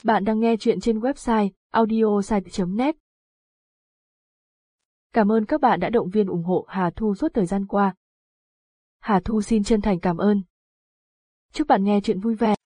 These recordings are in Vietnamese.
Bạn đang nghe chuyện trên website audiosite.net. Cảm ơn các bạn đã động viên ủng hộ Hà Thu suốt thời gian qua. Hà Thu xin chân thành cảm ơn. Chúc bạn nghe chuyện vui vẻ.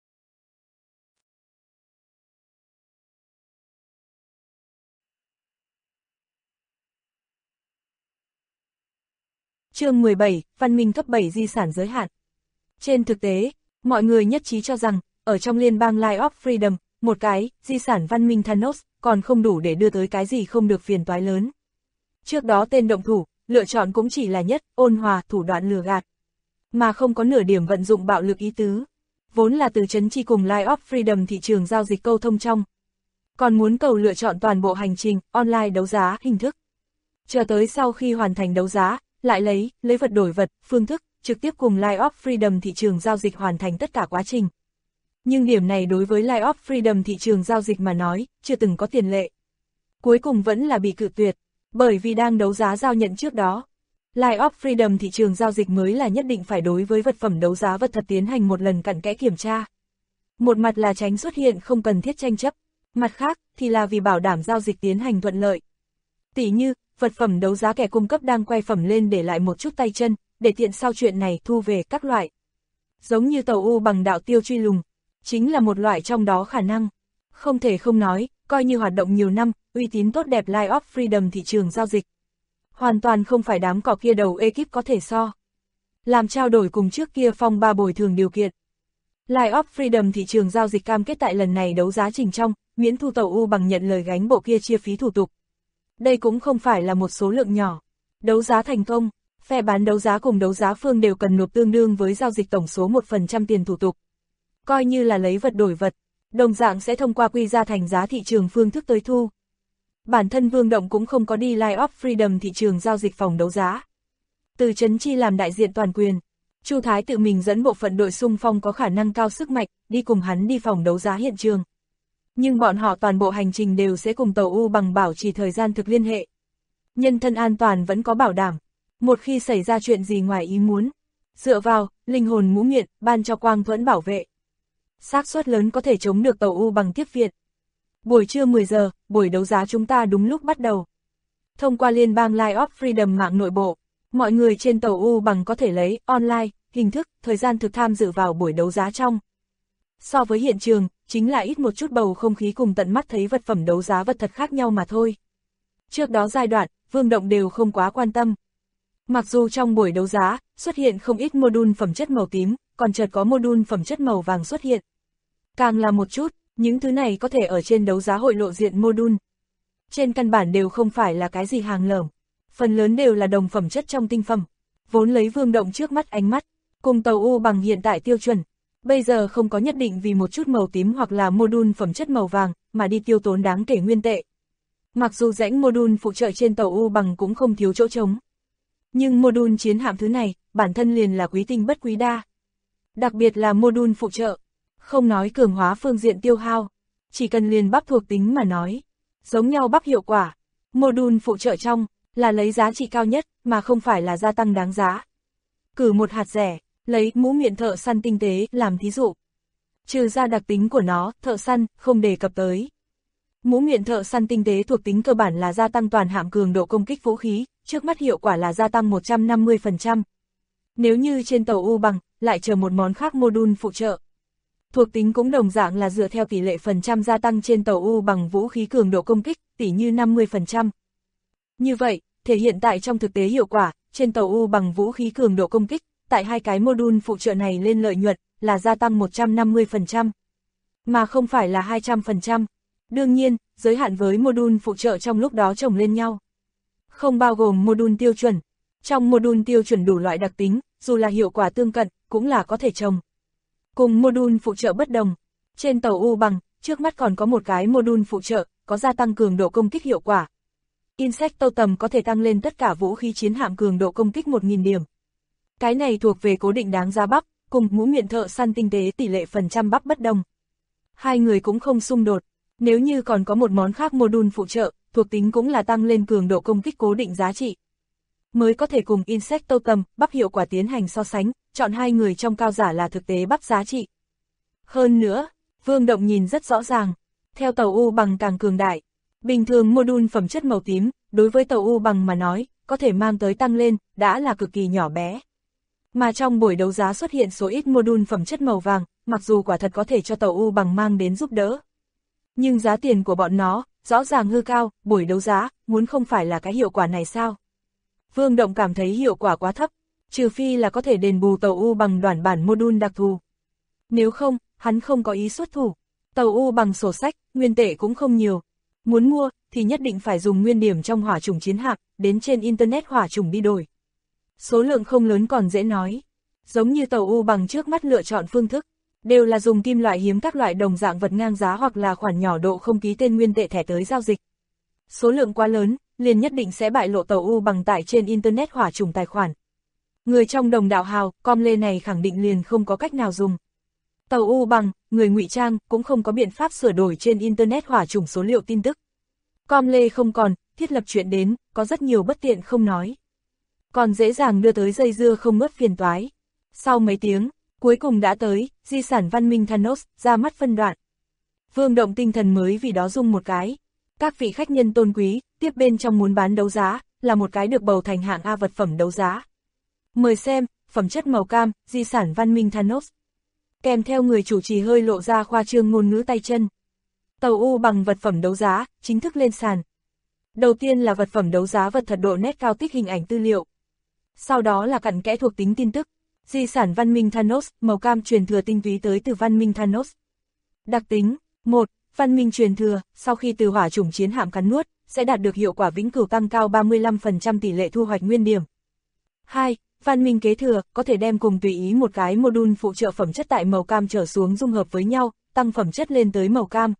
Chương 17, Văn minh cấp 7 di sản giới hạn. Trên thực tế, mọi người nhất trí cho rằng, ở trong liên bang Light of Freedom, một cái di sản văn minh Thanos còn không đủ để đưa tới cái gì không được phiền toái lớn. Trước đó tên động thủ, lựa chọn cũng chỉ là nhất, ôn hòa, thủ đoạn lừa gạt, mà không có nửa điểm vận dụng bạo lực ý tứ. Vốn là từ trấn chi cùng Light of Freedom thị trường giao dịch câu thông trong. Còn muốn cầu lựa chọn toàn bộ hành trình, online đấu giá hình thức. Chờ tới sau khi hoàn thành đấu giá, lại lấy vật đổi vật, phương thức, trực tiếp cùng Light of Freedom thị trường giao dịch hoàn thành tất cả quá trình. Nhưng điểm này đối với Light of Freedom thị trường giao dịch mà nói, chưa từng có tiền lệ. Cuối cùng vẫn là bị cự tuyệt, bởi vì đang đấu giá giao nhận trước đó. Light of Freedom thị trường giao dịch mới là nhất định phải đối với vật phẩm đấu giá vật thật tiến hành một lần cặn kẽ kiểm tra. Một mặt là tránh xuất hiện không cần thiết tranh chấp, mặt khác thì là vì bảo đảm giao dịch tiến hành thuận lợi. Tỉ như, vật phẩm đấu giá kẻ cung cấp đang quay phẩm lên để lại một chút tay chân, để tiện sau chuyện này thu về các loại. Giống như tàu U bằng đạo tiêu truy lùng, chính là một loại trong đó khả năng. Không thể không nói, coi như hoạt động nhiều năm, uy tín tốt đẹp Light of Freedom thị trường giao dịch. Hoàn toàn không phải đám cỏ kia đầu ekip có thể so. Làm trao đổi cùng trước kia phong ba bồi thường điều kiện. Light of Freedom thị trường giao dịch cam kết tại lần này đấu giá trình trong, miễn thu tàu U bằng nhận lời gánh bộ kia chia phí thủ tục. Đây cũng không phải là một số lượng nhỏ. Đấu giá thành công, phe bán đấu giá cùng đấu giá phương đều cần nộp tương đương với giao dịch tổng số 1% tiền thủ tục. Coi như là lấy vật đổi vật, đồng dạng sẽ thông qua quy ra thành giá thị trường phương thức tới thu. Bản thân Vương Động cũng không có đi Light of Freedom thị trường giao dịch phòng đấu giá. Từ Trấn Chi làm đại diện toàn quyền, Chu Thái tự mình dẫn bộ phận đội xung phong có khả năng cao sức mạnh, đi cùng hắn đi phòng đấu giá hiện trường. Nhưng bọn họ toàn bộ hành trình đều sẽ cùng tàu U bằng bảo trì thời gian thực liên hệ. Nhân thân an toàn vẫn có bảo đảm. Một khi xảy ra chuyện gì ngoài ý muốn, dựa vào, linh hồn mũ miệng, ban cho quang thuẫn bảo vệ. Xác suất lớn có thể chống được tàu U bằng tiếp viện. Buổi trưa 10 giờ, buổi đấu giá chúng ta đúng lúc bắt đầu. Thông qua liên bang Light of Freedom mạng nội bộ, mọi người trên tàu U bằng có thể lấy online, hình thức, thời gian thực tham dự vào buổi đấu giá trong. So với hiện trường, chính là ít một chút bầu không khí cùng tận mắt thấy vật phẩm đấu giá vật thật khác nhau mà thôi. Trước đó giai đoạn, Vương Động đều không quá quan tâm. Mặc dù trong buổi đấu giá, xuất hiện không ít module phẩm chất màu tím, còn chợt có module phẩm chất màu vàng xuất hiện. Càng là một chút, những thứ này có thể ở trên đấu giá hội lộ diện module. Trên căn bản đều không phải là cái gì hàng lởm, phần lớn đều là đồng phẩm chất trong tinh phẩm. Vốn lấy Vương Động trước mắt ánh mắt, cùng tàu U bằng hiện tại tiêu chuẩn. Bây giờ không có nhất định vì một chút màu tím hoặc là module phẩm chất màu vàng, mà đi tiêu tốn đáng kể nguyên tệ. Mặc dù rãnh module phụ trợ trên tàu U bằng cũng không thiếu chỗ trống. Nhưng module chiến hạm thứ này, bản thân liền là quý tinh bất quý đa. Đặc biệt là module phụ trợ, không nói cường hóa phương diện tiêu hao, chỉ cần liền bắp thuộc tính mà nói. Giống nhau bắp hiệu quả, module phụ trợ trong, là lấy giá trị cao nhất, mà không phải là gia tăng đáng giá. Cử một hạt rẻ, lấy mũ miệng thợ săn tinh tế làm thí dụ. Trừ ra đặc tính của nó, thợ săn, không đề cập tới. Mũ miệng thợ săn tinh tế thuộc tính cơ bản là gia tăng toàn hạm cường độ công kích vũ khí, trước mắt hiệu quả là gia tăng 150%. Nếu như trên tàu U bằng, lại chờ một món khác module phụ trợ. Thuộc tính cũng đồng dạng là dựa theo tỷ lệ phần trăm gia tăng trên tàu U bằng vũ khí cường độ công kích, tỷ như 50%. Như vậy, thể hiện tại trong thực tế hiệu quả, trên tàu U bằng vũ khí cường độ công kích, tại hai cái module phụ trợ này lên lợi nhuận, là gia tăng 150%, mà không phải là 200%. Đương nhiên, giới hạn với module phụ trợ trong lúc đó chồng lên nhau. Không bao gồm module tiêu chuẩn. Trong module tiêu chuẩn đủ loại đặc tính, dù là hiệu quả tương cận, cũng là có thể trồng. Cùng module phụ trợ bất đồng, trên tàu U bằng, trước mắt còn có một cái module phụ trợ, có gia tăng cường độ công kích hiệu quả. Insect tầm có thể tăng lên tất cả vũ khí chiến hạm cường độ công kích 1000 điểm. Cái này thuộc về cố định đáng giá bắp, cùng mũ miệng thợ săn tinh tế tỷ lệ phần trăm bắp bất đồng. Hai người cũng không xung đột, nếu như còn có một món khác module phụ trợ, thuộc tính cũng là tăng lên cường độ công kích cố định giá trị. Mới có thể cùng Insect tầm, bắp hiệu quả tiến hành so sánh, chọn hai người trong cao giả là thực tế bắp giá trị. Hơn nữa, Vương Động nhìn rất rõ ràng, theo tàu U bằng càng cường đại. Bình thường module phẩm chất màu tím, đối với tàu U bằng mà nói, có thể mang tới tăng lên, đã là cực kỳ nhỏ bé. Mà trong buổi đấu giá xuất hiện số ít module phẩm chất màu vàng, mặc dù quả thật có thể cho tàu U bằng mang đến giúp đỡ. Nhưng giá tiền của bọn nó, rõ ràng hư cao, buổi đấu giá, muốn không phải là cái hiệu quả này sao? Vương Động cảm thấy hiệu quả quá thấp, trừ phi là có thể đền bù tàu U bằng đoản bản module đặc thù. Nếu không, hắn không có ý xuất thủ. Tàu U bằng sổ sách, nguyên tệ cũng không nhiều. Muốn mua, thì nhất định phải dùng nguyên điểm trong hỏa trùng chiến hạm, đến trên Internet hỏa trùng đi đổi. Số lượng không lớn còn dễ nói. Giống như tàu U bằng trước mắt lựa chọn phương thức, đều là dùng kim loại hiếm các loại đồng dạng vật ngang giá hoặc là khoản nhỏ độ không ký tên nguyên tệ thẻ tới giao dịch. Số lượng quá lớn, liền nhất định sẽ bại lộ tàu U bằng tại trên Internet hỏa trùng tài khoản. Người trong đồng đạo hào, com lê này khẳng định liền không có cách nào dùng. Tàu U bằng, người ngụy trang, cũng không có biện pháp sửa đổi trên Internet hỏa trùng số liệu tin tức. Com lê không còn, thiết lập chuyện đến, có rất nhiều bất tiện không nói. Còn dễ dàng đưa tới dây dưa không ngớt phiền toái. Sau mấy tiếng, cuối cùng đã tới, di sản văn minh Thanos, ra mắt phân đoạn. Vương Động tinh thần mới vì đó rung một cái. Các vị khách nhân tôn quý, tiếp bên trong muốn bán đấu giá, là một cái được bầu thành hạng A vật phẩm đấu giá. Mời xem, phẩm chất màu cam, di sản văn minh Thanos. Kèm theo người chủ trì hơi lộ ra khoa trương ngôn ngữ tay chân. Tàu U bằng vật phẩm đấu giá, chính thức lên sàn. Đầu tiên là vật phẩm đấu giá vật thật độ nét cao tích hình ảnh tư liệu. Sau đó là cặn kẽ thuộc tính tin tức. Di sản văn minh Thanos, màu cam truyền thừa tinh túy tới từ văn minh Thanos. Đặc tính 1. Văn minh truyền thừa, sau khi từ hỏa chủng chiến hạm cắn nuốt, sẽ đạt được hiệu quả vĩnh cửu tăng cao 35% tỷ lệ thu hoạch nguyên điểm. 2. Văn minh kế thừa, có thể đem cùng tùy ý một cái module phụ trợ phẩm chất tại màu cam trở xuống dung hợp với nhau, tăng phẩm chất lên tới màu cam.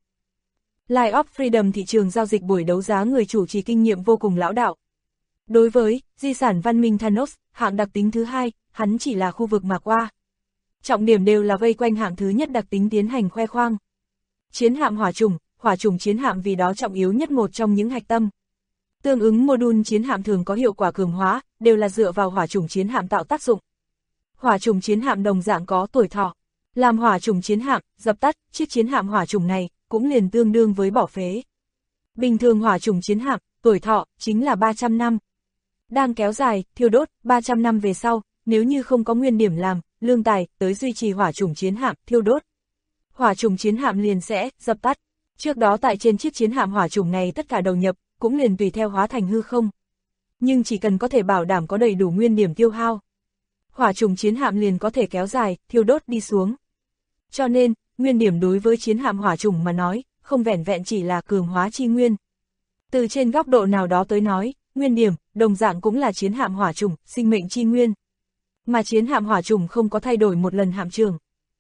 Light of Freedom thị trường giao dịch buổi đấu giá người chủ trì kinh nghiệm vô cùng lão đạo. Đối với di sản văn minh Thanos, hạng đặc tính thứ hai, hắn chỉ là khu vực mà qua. Trọng điểm đều là vây quanh hạng thứ nhất đặc tính tiến hành khoe khoang. Chiến hạm hỏa chủng chiến hạm vì đó trọng yếu nhất một trong những hạch tâm. Tương ứng module chiến hạm thường có hiệu quả cường hóa, đều là dựa vào hỏa chủng chiến hạm tạo tác dụng. Hỏa chủng chiến hạm đồng dạng có tuổi thọ. Làm hỏa chủng chiến hạm, dập tắt, chiếc chiến hạm hỏa chủng này, cũng liền tương đương với bỏ phế. Bình thường hỏa chủng chiến hạm, tuổi thọ, chính là 300 năm. Đang kéo dài, thiêu đốt, 300 năm về sau, nếu như không có nguyên điểm làm, lương tài, tới duy trì hỏa chủng chiến hạm, thiêu đốt. Hỏa chủng chiến hạm liền sẽ, dập tắt. Trước đó tại trên chiếc chiến hạm hỏa chủng này tất cả đầu nhập, cũng liền tùy theo hóa thành hư không. Nhưng chỉ cần có thể bảo đảm có đầy đủ nguyên điểm tiêu hao, hỏa chủng chiến hạm liền có thể kéo dài, thiêu đốt đi xuống. Cho nên, nguyên điểm đối với chiến hạm hỏa chủng mà nói, không vẻn vẹn chỉ là cường hóa chi nguyên. Từ trên góc độ nào đó tới nói, nguyên điểm, đồng dạng cũng là chiến hạm hỏa chủng, sinh mệnh chi nguyên. Mà chiến hạm hỏa chủng không có thay đổi một lần hạm trường.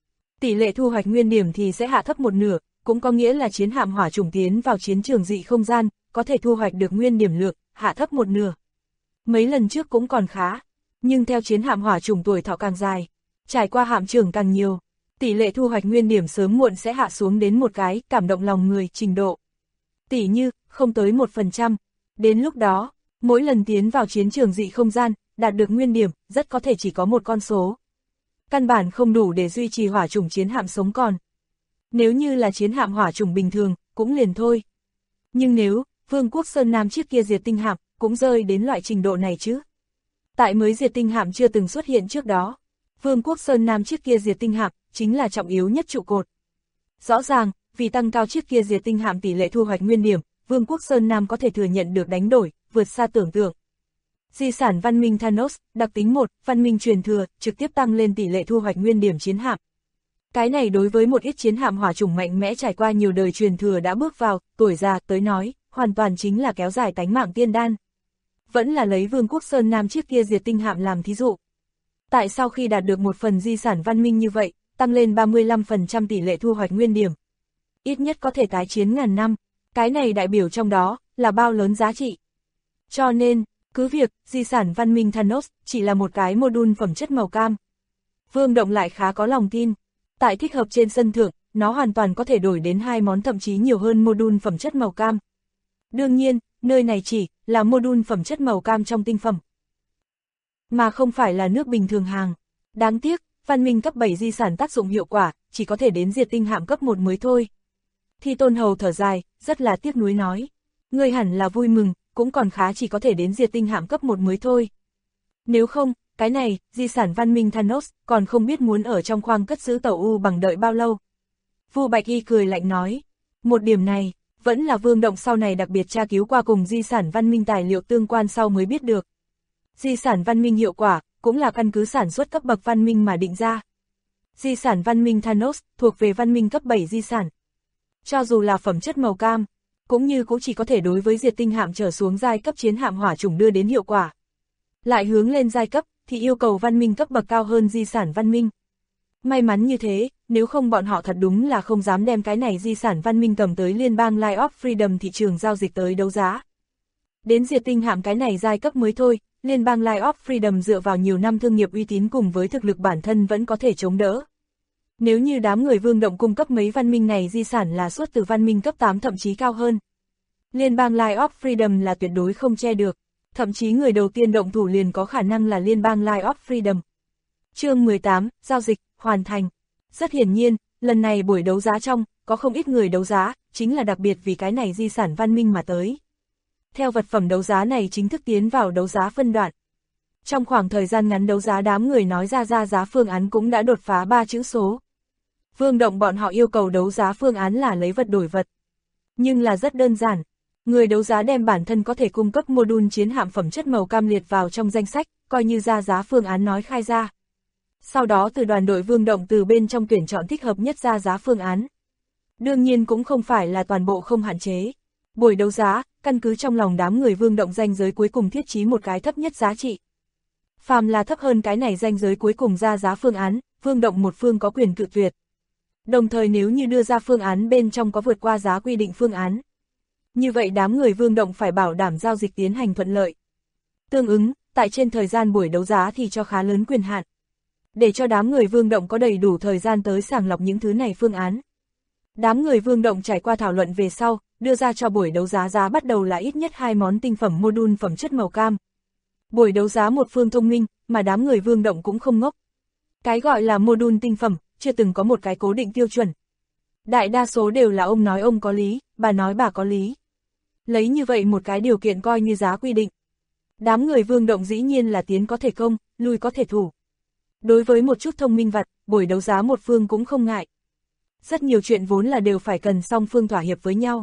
Tỷ lệ thu hoạch nguyên điểm thì sẽ hạ thấp một nửa, cũng có nghĩa là chiến hạm hỏa chủng tiến vào chiến trường dị không gian, có thể thu hoạch được nguyên điểm lượng, hạ thấp một nửa. Mấy lần trước cũng còn khá, nhưng theo chiến hạm hỏa chủng tuổi thọ càng dài, trải qua hạm trường càng nhiều, tỷ lệ thu hoạch nguyên điểm sớm muộn sẽ hạ xuống đến một cái cảm động lòng người trình độ. Tỷ như, không tới 1%. Đến lúc đó, mỗi lần tiến vào chiến trường dị không gian, đạt được nguyên điểm, rất có thể chỉ có một con số. Căn bản không đủ để duy trì hỏa chủng chiến hạm sống còn. Nếu như là chiến hạm hỏa chủng bình thường, cũng liền thôi. Nhưng nếu, Vương quốc Sơn Nam chiếc kia diệt tinh hạm, cũng rơi đến loại trình độ này chứ. Tại mới diệt tinh hạm chưa từng xuất hiện trước đó, Vương quốc Sơn Nam chiếc kia diệt tinh hạm, chính là trọng yếu nhất trụ cột. Rõ ràng, vì tăng cao chiếc kia diệt tinh hạm tỷ lệ thu hoạch nguyên điểm, Vương quốc Sơn Nam có thể thừa nhận được đánh đổi, vượt xa tưởng tượng. Di sản văn minh Thanos, đặc tính 1, văn minh truyền thừa, trực tiếp tăng lên tỷ lệ thu hoạch nguyên điểm chiến hạm. Cái này đối với một ít chiến hạm hỏa chủng mạnh mẽ trải qua nhiều đời truyền thừa đã bước vào, tuổi già tới nói, hoàn toàn chính là kéo dài tánh mạng tiên đan. Vẫn là lấy Vương quốc Sơn Nam chiếc kia diệt tinh hạm làm thí dụ. Tại sao khi đạt được một phần di sản văn minh như vậy, tăng lên 35% tỷ lệ thu hoạch nguyên điểm? Ít nhất có thể tái chiến ngàn năm, cái này đại biểu trong đó, là bao lớn giá trị. Cho nên, cứ việc, di sản văn minh Thanos, chỉ là một cái module phẩm chất màu cam. Vương Động lại khá có lòng tin. Tại thích hợp trên sân thượng, nó hoàn toàn có thể đổi đến 2 món thậm chí nhiều hơn module phẩm chất màu cam. Đương nhiên, nơi này chỉ là module phẩm chất màu cam trong tinh phẩm, mà không phải là nước bình thường hàng. Đáng tiếc, văn minh cấp 7 di sản tác dụng hiệu quả, chỉ có thể đến diệt tinh hạm cấp 1 mới thôi. Thi Tôn Hầu thở dài, rất là tiếc nuối nói. Ngươi hẳn là vui mừng, cũng còn khá chỉ có thể đến diệt tinh hạm cấp 1 mới thôi. Nếu không, cái này, di sản văn minh Thanos, còn không biết muốn ở trong khoang cất giữ tàu U bằng đợi bao lâu. Vu Bạch Y cười lạnh nói, một điểm này, vẫn là Vương Động sau này đặc biệt tra cứu qua cùng di sản văn minh tài liệu tương quan sau mới biết được. Di sản văn minh hiệu quả, cũng là căn cứ sản xuất cấp bậc văn minh mà định ra. Di sản văn minh Thanos, thuộc về văn minh cấp 7 di sản. Cho dù là phẩm chất màu cam, cũng chỉ có thể đối với diệt tinh hạm trở xuống giai cấp chiến hạm hỏa chủng đưa đến hiệu quả. Lại hướng lên giai cấp, thì yêu cầu văn minh cấp bậc cao hơn di sản văn minh. May mắn như thế, nếu không bọn họ thật đúng là không dám đem cái này di sản văn minh cầm tới liên bang Light of Freedom thị trường giao dịch tới đấu giá. Đến diệt tinh hạm cái này giai cấp mới thôi, liên bang Light of Freedom dựa vào nhiều năm thương nghiệp uy tín cùng với thực lực bản thân vẫn có thể chống đỡ. Nếu như đám người Vương Động cung cấp mấy văn minh này di sản là suốt từ văn minh cấp 8 thậm chí cao hơn. Liên bang Light of Freedom là tuyệt đối không che được, thậm chí người đầu tiên động thủ liền có khả năng là liên bang Light of Freedom. Chương 18, giao dịch, hoàn thành. Rất hiển nhiên, lần này buổi đấu giá trong, có không ít người đấu giá, chính là đặc biệt vì cái này di sản văn minh mà tới. Theo vật phẩm đấu giá này chính thức tiến vào đấu giá phân đoạn. Trong khoảng thời gian ngắn đấu giá đám người nói ra giá phương án cũng đã đột phá 3 chữ số. Vương Động bọn họ yêu cầu đấu giá phương án là lấy vật đổi vật. Nhưng là rất đơn giản. Người đấu giá đem bản thân có thể cung cấp module chiến hạm phẩm chất màu cam liệt vào trong danh sách, coi như ra giá phương án nói khai ra. Sau đó từ đoàn đội Vương Động từ bên trong tuyển chọn thích hợp nhất ra giá phương án. Đương nhiên cũng không phải là toàn bộ không hạn chế. Buổi đấu giá, căn cứ trong lòng đám người Vương Động ranh giới cuối cùng thiết chí một cái thấp nhất giá trị. Phàm là thấp hơn cái này ranh giới cuối cùng ra giá phương án, Vương Động một phương có quyền cự tuyệt. Đồng thời nếu như đưa ra phương án bên trong có vượt qua giá quy định phương án, như vậy đám người Vương Động phải bảo đảm giao dịch tiến hành thuận lợi. Tương ứng, tại trên thời gian buổi đấu giá thì cho khá lớn quyền hạn. Để cho đám người Vương Động có đầy đủ thời gian tới sàng lọc những thứ này phương án. Đám người Vương Động trải qua thảo luận về sau, đưa ra cho buổi đấu giá giá bắt đầu là ít nhất 2 món tinh phẩm module phẩm chất màu cam. Buổi đấu giá một phương thông minh, mà đám người Vương Động cũng không ngốc. Cái gọi là module tinh phẩm, chưa từng có một cái cố định tiêu chuẩn. Đại đa số đều là ông nói ông có lý, bà nói bà có lý. Lấy như vậy một cái điều kiện coi như giá quy định. Đám người Vương Động dĩ nhiên là tiến có thể công, lui có thể thủ. Đối với một chút thông minh vặt, buổi đấu giá một phương cũng không ngại. Rất nhiều chuyện vốn là đều phải cần song phương thỏa hiệp với nhau.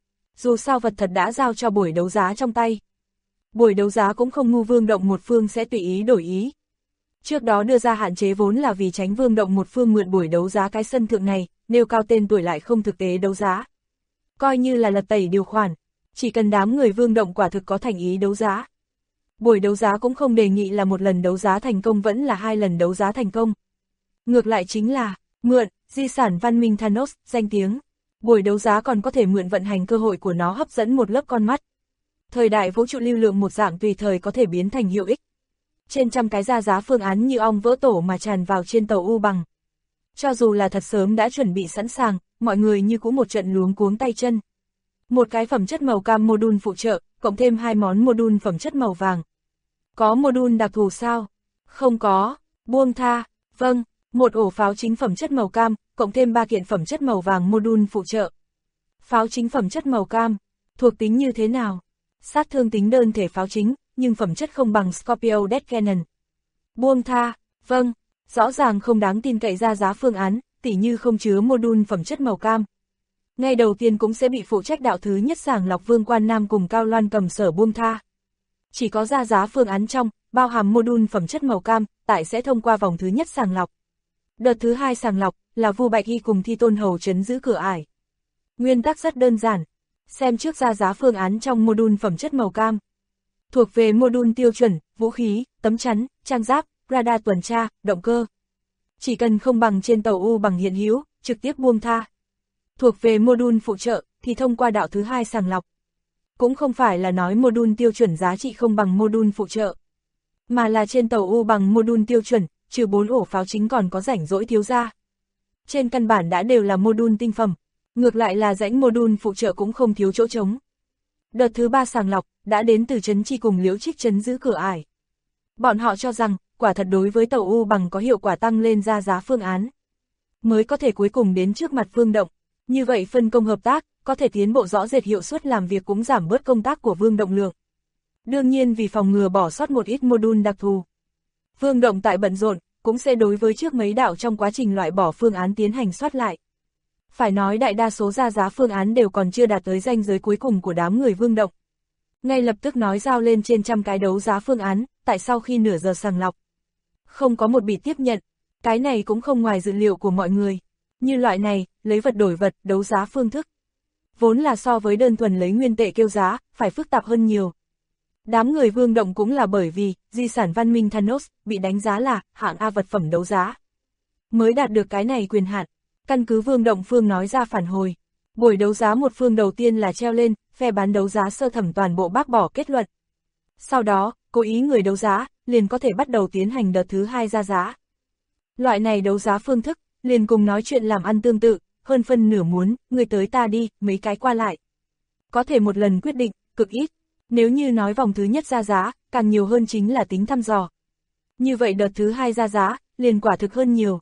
Dù sao vật thật đã giao cho buổi đấu giá trong tay. Buổi đấu giá cũng không ngu, Vương Động một phương sẽ tùy ý đổi ý. Trước đó đưa ra hạn chế vốn là vì tránh Vương Động một phương mượn buổi đấu giá cái sân thượng này, nêu cao tên tuổi lại không thực tế đấu giá. Coi như là lật tẩy điều khoản, chỉ cần đám người Vương Động quả thực có thành ý đấu giá. Buổi đấu giá cũng không đề nghị là một lần đấu giá thành công vẫn là 2 lần đấu giá thành công. Ngược lại chính là, mượn, di sản văn minh Thanos, danh tiếng. Buổi đấu giá còn có thể mượn vận hành cơ hội của nó hấp dẫn một lớp con mắt. Thời đại vũ trụ lưu lượng một dạng tùy thời có thể biến thành hiệu ích. Trên trăm cái ra giá phương án như ong vỡ tổ mà tràn vào trên tàu U bằng. Cho dù là thật sớm đã chuẩn bị sẵn sàng, mọi người như cũng một trận luống cuống tay chân. Một cái phẩm chất màu cam module phụ trợ, cộng thêm 2 món module phẩm chất màu vàng. Có module đặc thù sao? Không có, buông tha, vâng, một ổ pháo chính phẩm chất màu cam, cộng thêm 3 kiện phẩm chất màu vàng module phụ trợ. Pháo chính phẩm chất màu cam, thuộc tính như thế nào? Sát thương tính đơn thể pháo chính, nhưng phẩm chất không bằng Scorpio Death Cannon. Buông tha, vâng, rõ ràng không đáng tin cậy ra giá phương án, tỉ như không chứa module phẩm chất màu cam. Ngay đầu tiên cũng sẽ bị phụ trách đạo thứ nhất sàng lọc Vương Quan Nam cùng Cao Loan Cầm Sở buông tha. Chỉ có ra giá phương án trong, bao hàm module phẩm chất màu cam, tại sẽ thông qua vòng thứ nhất sàng lọc. Đợt thứ 2 sàng lọc, là Vu Bạch Y cùng Thi Tôn Hầu trấn giữ cửa ải. Nguyên tắc rất đơn giản, xem trước ra giá phương án trong module phẩm chất màu cam. Thuộc về module tiêu chuẩn, vũ khí, tấm chắn, trang giáp, radar tuần tra, động cơ. Chỉ cần không bằng trên tàu U bằng hiện hữu, trực tiếp buông tha. Thuộc về module phụ trợ, thì thông qua đạo thứ 2 sàng lọc. Cũng không phải là nói module tiêu chuẩn giá trị không bằng module phụ trợ, mà là trên tàu U bằng module tiêu chuẩn, trừ 4 ổ pháo chính còn có rảnh rỗi thiếu ra. Trên căn bản đã đều là module tinh phẩm, ngược lại là rãnh module phụ trợ cũng không thiếu chỗ trống. Đợt thứ 3 sàng lọc, đã đến từ Trấn Chi cùng Liễu Trích trấn giữ cửa ải. Bọn họ cho rằng, quả thật đối với tàu U bằng có hiệu quả tăng lên ra giá phương án. Mới có thể cuối cùng đến trước mặt Vương Động. Như vậy phân công hợp tác, có thể tiến bộ rõ rệt, hiệu suất làm việc cũng giảm bớt công tác của Vương Động lượng. Đương nhiên vì phòng ngừa bỏ sót một ít module đặc thù. Vương Động tại bận rộn, cũng sẽ đối với trước mấy đạo trong quá trình loại bỏ phương án tiến hành soát lại. Phải nói đại đa số ra giá phương án đều còn chưa đạt tới ranh giới cuối cùng của đám người Vương Động. Ngay lập tức nói giao lên trên trăm cái đấu giá phương án, tại sau khi nửa giờ sàng lọc. Không có một bị tiếp nhận, cái này cũng không ngoài dự liệu của mọi người. Như loại này, lấy vật đổi vật, đấu giá phương thức. Vốn là so với đơn thuần lấy nguyên tệ kêu giá, phải phức tạp hơn nhiều. Đám người Vương Động cũng là bởi vì, di sản văn minh Thanos, bị đánh giá là, hạng A vật phẩm đấu giá. Mới đạt được cái này quyền hạn, căn cứ Vương Động phương nói ra phản hồi. Buổi đấu giá một phương đầu tiên là treo lên, phe bán đấu giá sơ thẩm toàn bộ bác bỏ kết luận. Sau đó, cố ý người đấu giá, liền có thể bắt đầu tiến hành đợt thứ hai ra giá. Loại này đấu giá phương thức, liền cùng nói chuyện làm ăn tương tự, hơn phân nửa muốn, người tới ta đi, mấy cái qua lại. Có thể một lần quyết định, cực ít. Nếu như nói vòng thứ nhất ra giá, càng nhiều hơn chính là tính thăm dò. Như vậy đợt thứ hai ra giá, liền quả thực hơn nhiều.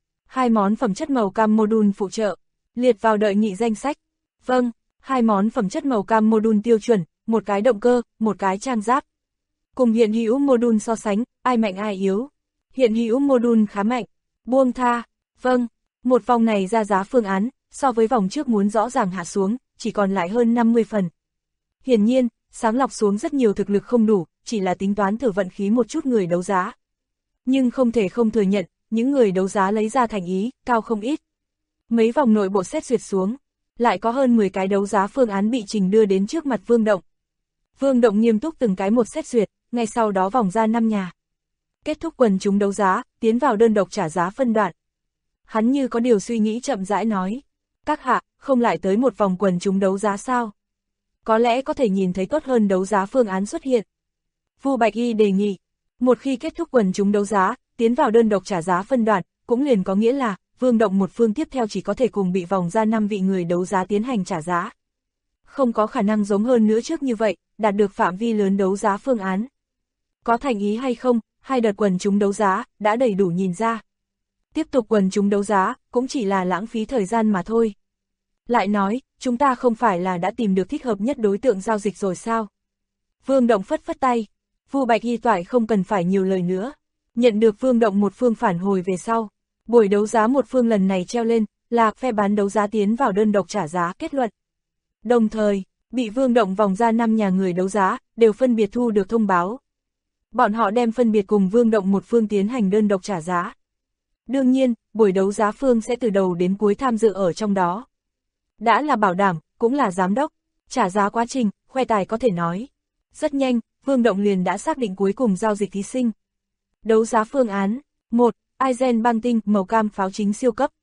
2 món phẩm chất màu cam module phụ trợ, liệt vào đợi nghị danh sách. Vâng, 2 món phẩm chất màu cam module tiêu chuẩn, một cái động cơ, một cái trang giáp. Cùng hiện hữu module so sánh, ai mạnh ai yếu. Hiện hữu module khá mạnh, buông tha. Vâng, một vòng này ra giá phương án, so với vòng trước muốn rõ ràng hạ xuống, chỉ còn lại hơn 50 phần. Hiển nhiên, sáng lọc xuống rất nhiều thực lực không đủ, chỉ là tính toán thử vận khí một chút người đấu giá. Nhưng không thể không thừa nhận, những người đấu giá lấy ra thành ý, cao không ít. Mấy vòng nội bộ xét duyệt xuống, lại có hơn 10 cái đấu giá phương án bị trình đưa đến trước mặt Vương Động. Vương Động nghiêm túc từng cái một xét duyệt, ngay sau đó vòng ra 5 nhà. Kết thúc quần chúng đấu giá, tiến vào đơn độc trả giá phân đoạn. Hắn như có điều suy nghĩ chậm rãi nói, các hạ, không lại tới một vòng quần chúng đấu giá sao? Có lẽ có thể nhìn thấy tốt hơn đấu giá phương án xuất hiện. Vu Bạch Y đề nghị, một khi kết thúc quần chúng đấu giá, tiến vào đơn độc trả giá phân đoạn, cũng liền có nghĩa là, Vương Động một phương tiếp theo chỉ có thể cùng bị vòng ra 5 vị người đấu giá tiến hành trả giá. Không có khả năng giống hơn nữa trước như vậy, đạt được phạm vi lớn đấu giá phương án. Có thành ý hay không, hai đợt quần chúng đấu giá, đã đầy đủ nhìn ra. Tiếp tục quần chúng đấu giá, cũng chỉ là lãng phí thời gian mà thôi. Lại nói, chúng ta không phải là đã tìm được thích hợp nhất đối tượng giao dịch rồi sao? Vương Động phất phất tay, Vu Bạch Y toại không cần phải nhiều lời nữa. Nhận được Vương Động một phương phản hồi về sau, buổi đấu giá một phương lần này treo lên, là phe bán đấu giá tiến vào đơn độc trả giá kết luận. Đồng thời, bị Vương Động vòng ra 5 nhà người đấu giá, đều phân biệt thu được thông báo. Bọn họ đem phân biệt cùng Vương Động một phương tiến hành đơn độc trả giá. Đương nhiên, buổi đấu giá phương sẽ từ đầu đến cuối tham dự ở trong đó. Đã là bảo đảm, cũng là giám đốc, trả giá quá trình, khoe tài có thể nói. Rất nhanh, Vương Động liền đã xác định cuối cùng giao dịch thí sinh. Đấu giá phương án 1. Aizen băng tinh màu cam pháo chính siêu cấp.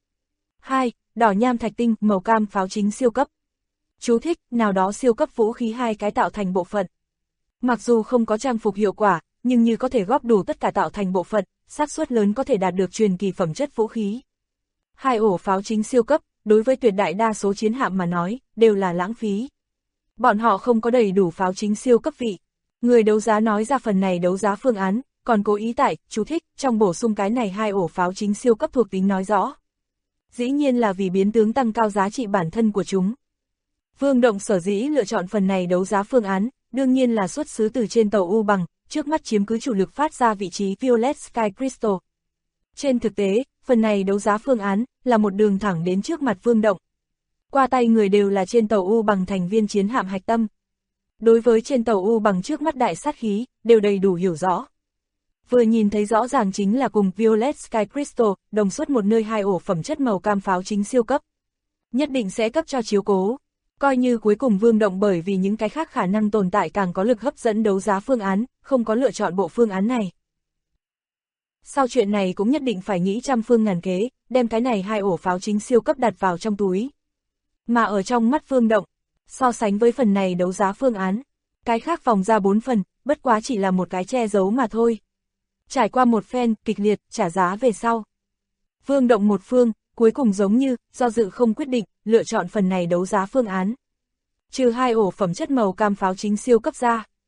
2. Đỏ nham thạch tinh màu cam pháo chính siêu cấp. Chú thích, nào đó siêu cấp vũ khí 2 cái tạo thành bộ phận. Mặc dù không có trang phục hiệu quả, nhưng như có thể góp đủ tất cả tạo thành bộ phận, xác suất lớn có thể đạt được truyền kỳ phẩm chất vũ khí. 2 ổ pháo chính siêu cấp, đối với tuyệt đại đa số chiến hạm mà nói, đều là lãng phí. Bọn họ không có đầy đủ pháo chính siêu cấp vị. Người đấu giá nói ra phần này đấu giá phương án, còn cố ý tại, chú thích, trong bổ sung cái này 2 ổ pháo chính siêu cấp thuộc tính nói rõ. Dĩ nhiên là vì biến tướng tăng cao giá trị bản thân của chúng. Vương Động sở dĩ lựa chọn phần này đấu giá phương án, đương nhiên là xuất xứ từ trên tàu U bằng, trước mắt chiếm cứ chủ lực phát ra vị trí Violet Sky Crystal. Trên thực tế, phần này đấu giá phương án, là một đường thẳng đến trước mặt Vương Động. Qua tay người đều là trên tàu U bằng thành viên chiến hạm hạch tâm. Đối với trên tàu U bằng trước mắt đại sát khí, đều đầy đủ hiểu rõ. Vừa nhìn thấy rõ ràng chính là cùng Violet Sky Crystal, đồng xuất một nơi 2 ổ phẩm chất màu cam pháo chính siêu cấp. Nhất định sẽ cấp cho chiếu cố. Coi như cuối cùng Vương Động bởi vì những cái khác khả năng tồn tại càng có lực hấp dẫn đấu giá phương án, không có lựa chọn bộ phương án này. Sau chuyện này cũng nhất định phải nghĩ trăm phương ngàn kế, đem cái này 2 ổ pháo chính siêu cấp đặt vào trong túi. Mà ở trong mắt Vương Động, so sánh với phần này đấu giá phương án, cái khác vòng ra 4 phần, bất quá chỉ là một cái che giấu mà thôi. Trải qua một phen kịch liệt trả giá về sau, Vương Động một phương, cuối cùng giống như do dự không quyết định, lựa chọn phần này đấu giá phương án. Trừ 2 ổ phẩm chất màu cam pháo chính siêu cấp ra,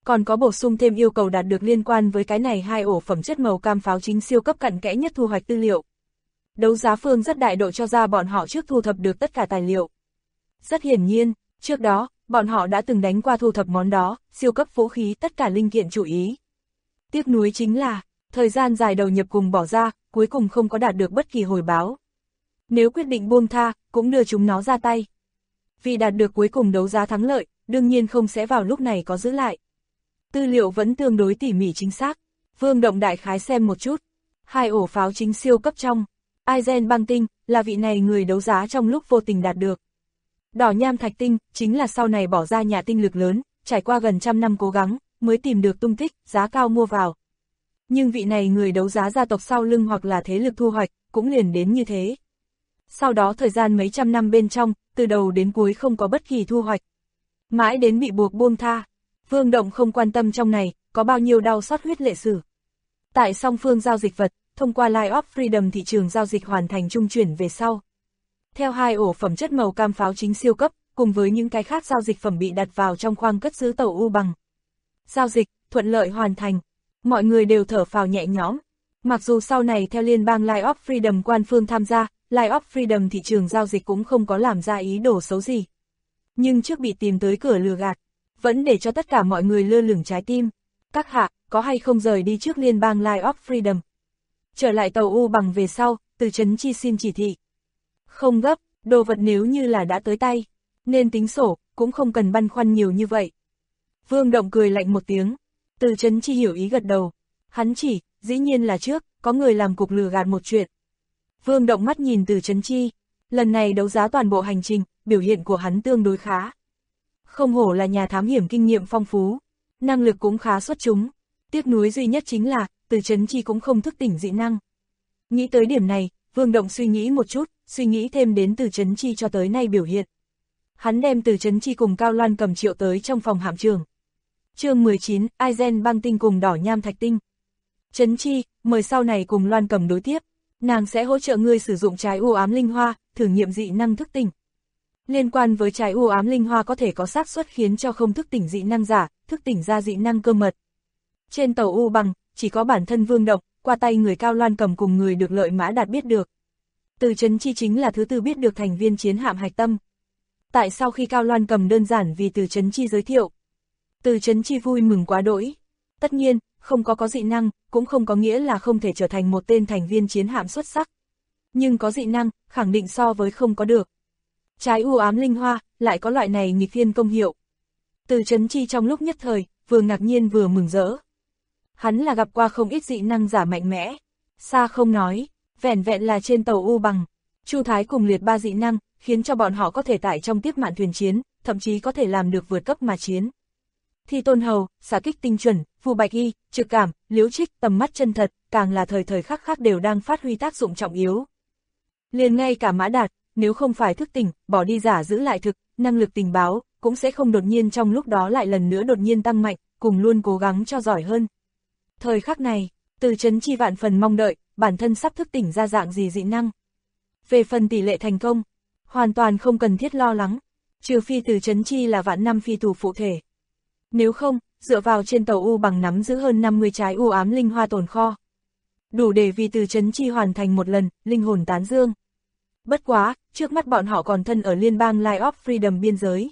Còn có bổ sung thêm yêu cầu đạt được liên quan với cái này 2 ổ phẩm chất màu cam pháo chính siêu cấp cặn kẽ nhất thu hoạch tư liệu. Đấu giá phương rất đại độ cho ra bọn họ trước thu thập được tất cả tài liệu. Rất hiển nhiên, trước đó, bọn họ đã từng đánh qua thu thập món đó, siêu cấp vũ khí tất cả linh kiện chủ ý. Tiếc nuối chính là, thời gian dài đầu nhập cùng bỏ ra, cuối cùng không có đạt được bất kỳ hồi báo. Nếu quyết định buông tha, cũng đưa chúng nó ra tay. Vì đạt được cuối cùng đấu giá thắng lợi, đương nhiên không sẽ vào lúc này có giữ lại. Tư liệu vẫn tương đối tỉ mỉ chính xác. Vương Động đại khái xem một chút. 2 ổ pháo chính siêu cấp trong. Aizen băng tinh, là vị này người đấu giá trong lúc vô tình đạt được. Đỏ nham thạch tinh, chính là sau này bỏ ra nhà tinh lực lớn, trải qua gần 100 năm cố gắng, mới tìm được tung tích, giá cao mua vào. Nhưng vị này người đấu giá gia tộc sau lưng hoặc là thế lực thu hoạch, cũng liền đến như thế. Sau đó thời gian mấy trăm năm bên trong, từ đầu đến cuối không có bất kỳ thu hoạch. Mãi đến bị buộc buông tha. Vương Động không quan tâm trong này, có bao nhiêu đau xót huyết lệ sử. Tại song phương giao dịch vật, thông qua Line of Freedom thị trường giao dịch hoàn thành trung chuyển về sau. Theo 2 ổ phẩm chất màu cam pháo chính siêu cấp, cùng với những cái khác giao dịch phẩm bị đặt vào trong khoang cất giữ tàu U bằng. Giao dịch, thuận lợi hoàn thành. Mọi người đều thở phào nhẹ nhõm. Mặc dù sau này theo liên bang Line of Freedom quan phương tham gia, Line of Freedom thị trường giao dịch cũng không có làm ra ý đồ xấu gì. Nhưng trước bị tìm tới cửa lừa gạt, vẫn để cho tất cả mọi người lơ lửng trái tim. Các hạ, có hay không rời đi trước liên bang Line of Freedom? Trở lại tàu U bằng về sau, Từ Chấn Chi xin chỉ thị. Không gấp, đồ vật nếu như là đã tới tay, nên tính sổ, cũng không cần băn khoăn nhiều như vậy. Vương Động cười lạnh một tiếng. Từ Chấn Chi hiểu ý gật đầu. Hắn chỉ, dĩ nhiên là trước, có người làm cục lừa gạt một chuyện. Vương Động mắt nhìn Từ Chấn Chi. Lần này đấu giá toàn bộ hành trình, biểu hiện của hắn tương đối khá. Không hổ là nhà thám hiểm kinh nghiệm phong phú, năng lực cũng khá xuất chúng. Tiếc nuối duy nhất chính là, Từ Chấn Chi cũng không thức tỉnh dị năng. Nghĩ tới điểm này, Vương Động suy nghĩ một chút, suy nghĩ thêm đến Từ Chấn Chi cho tới nay biểu hiện. Hắn đem Từ Chấn Chi cùng Cao Loan Cầm triệu tới trong phòng hạm trường. Chương 19, Aizen băng tinh cùng đỏ nham thạch tinh. Chấn Chi, mời sau này cùng Loan Cầm đối tiếp, nàng sẽ hỗ trợ ngươi sử dụng trái u ám linh hoa, thử nghiệm dị năng thức tỉnh. Liên quan với trái u ám linh hoa có thể có xác suất khiến cho không thức tỉnh dị năng giả, thức tỉnh ra dị năng cơ mật. Trên tàu U bằng, chỉ có bản thân Vương Động, qua tay người Cao Loan Cầm cùng người được lợi Mã Đạt biết được. Từ Chấn Chi chính là thứ tư biết được thành viên chiến hạm hạch tâm. Tại sau khi Cao Loan Cầm đơn giản vì Từ Chấn Chi giới thiệu, Từ Chấn Chi vui mừng quá đỗi. Tất nhiên, không có dị năng, cũng không có nghĩa là không thể trở thành một tên thành viên chiến hạm xuất sắc. Nhưng có dị năng, khẳng định so với không có được. Trái u ám linh hoa, lại có loại này nghịch thiên công hiệu. Từ Chấn Chi trong lúc nhất thời, vừa ngạc nhiên vừa mừng rỡ. Hắn là gặp qua không ít dị năng giả mạnh mẽ. Xa không nói, vẻn vẹn là trên tàu U bằng, Chu Thái cùng liệt 3 dị năng, khiến cho bọn họ có thể tải trong tiếp mạn thuyền chiến, thậm chí có thể làm được vượt cấp mà chiến. Thi Tôn Hầu, xạ kích tinh chuẩn, Phù Bạch Y, trực cảm, liễu trích, tầm mắt chân thật, càng là thời thời khắc khắc đều đang phát huy tác dụng trọng yếu. Liền ngay cả Mã Đạt, nếu không phải thức tỉnh, bỏ đi giả giữ lại thực, năng lực tình báo, cũng sẽ không đột nhiên trong lúc đó lại lần nữa đột nhiên tăng mạnh, cùng luôn cố gắng cho giỏi hơn. Thời khắc này, Từ Chấn Chi vạn phần mong đợi, bản thân sắp thức tỉnh ra dạng gì dị năng. Về phần tỷ lệ thành công, hoàn toàn không cần thiết lo lắng, trừ phi Từ Chấn Chi là vạn năm phi thủ phụ thể. Nếu không, dựa vào trên tàu U bằng nắm giữ hơn 50 trái u ám linh hoa tồn kho, đủ để vì Từ Chấn Chi hoàn thành một lần, linh hồn tán dương. Bất quá, trước mắt bọn họ còn thân ở liên bang Line of Freedom biên giới.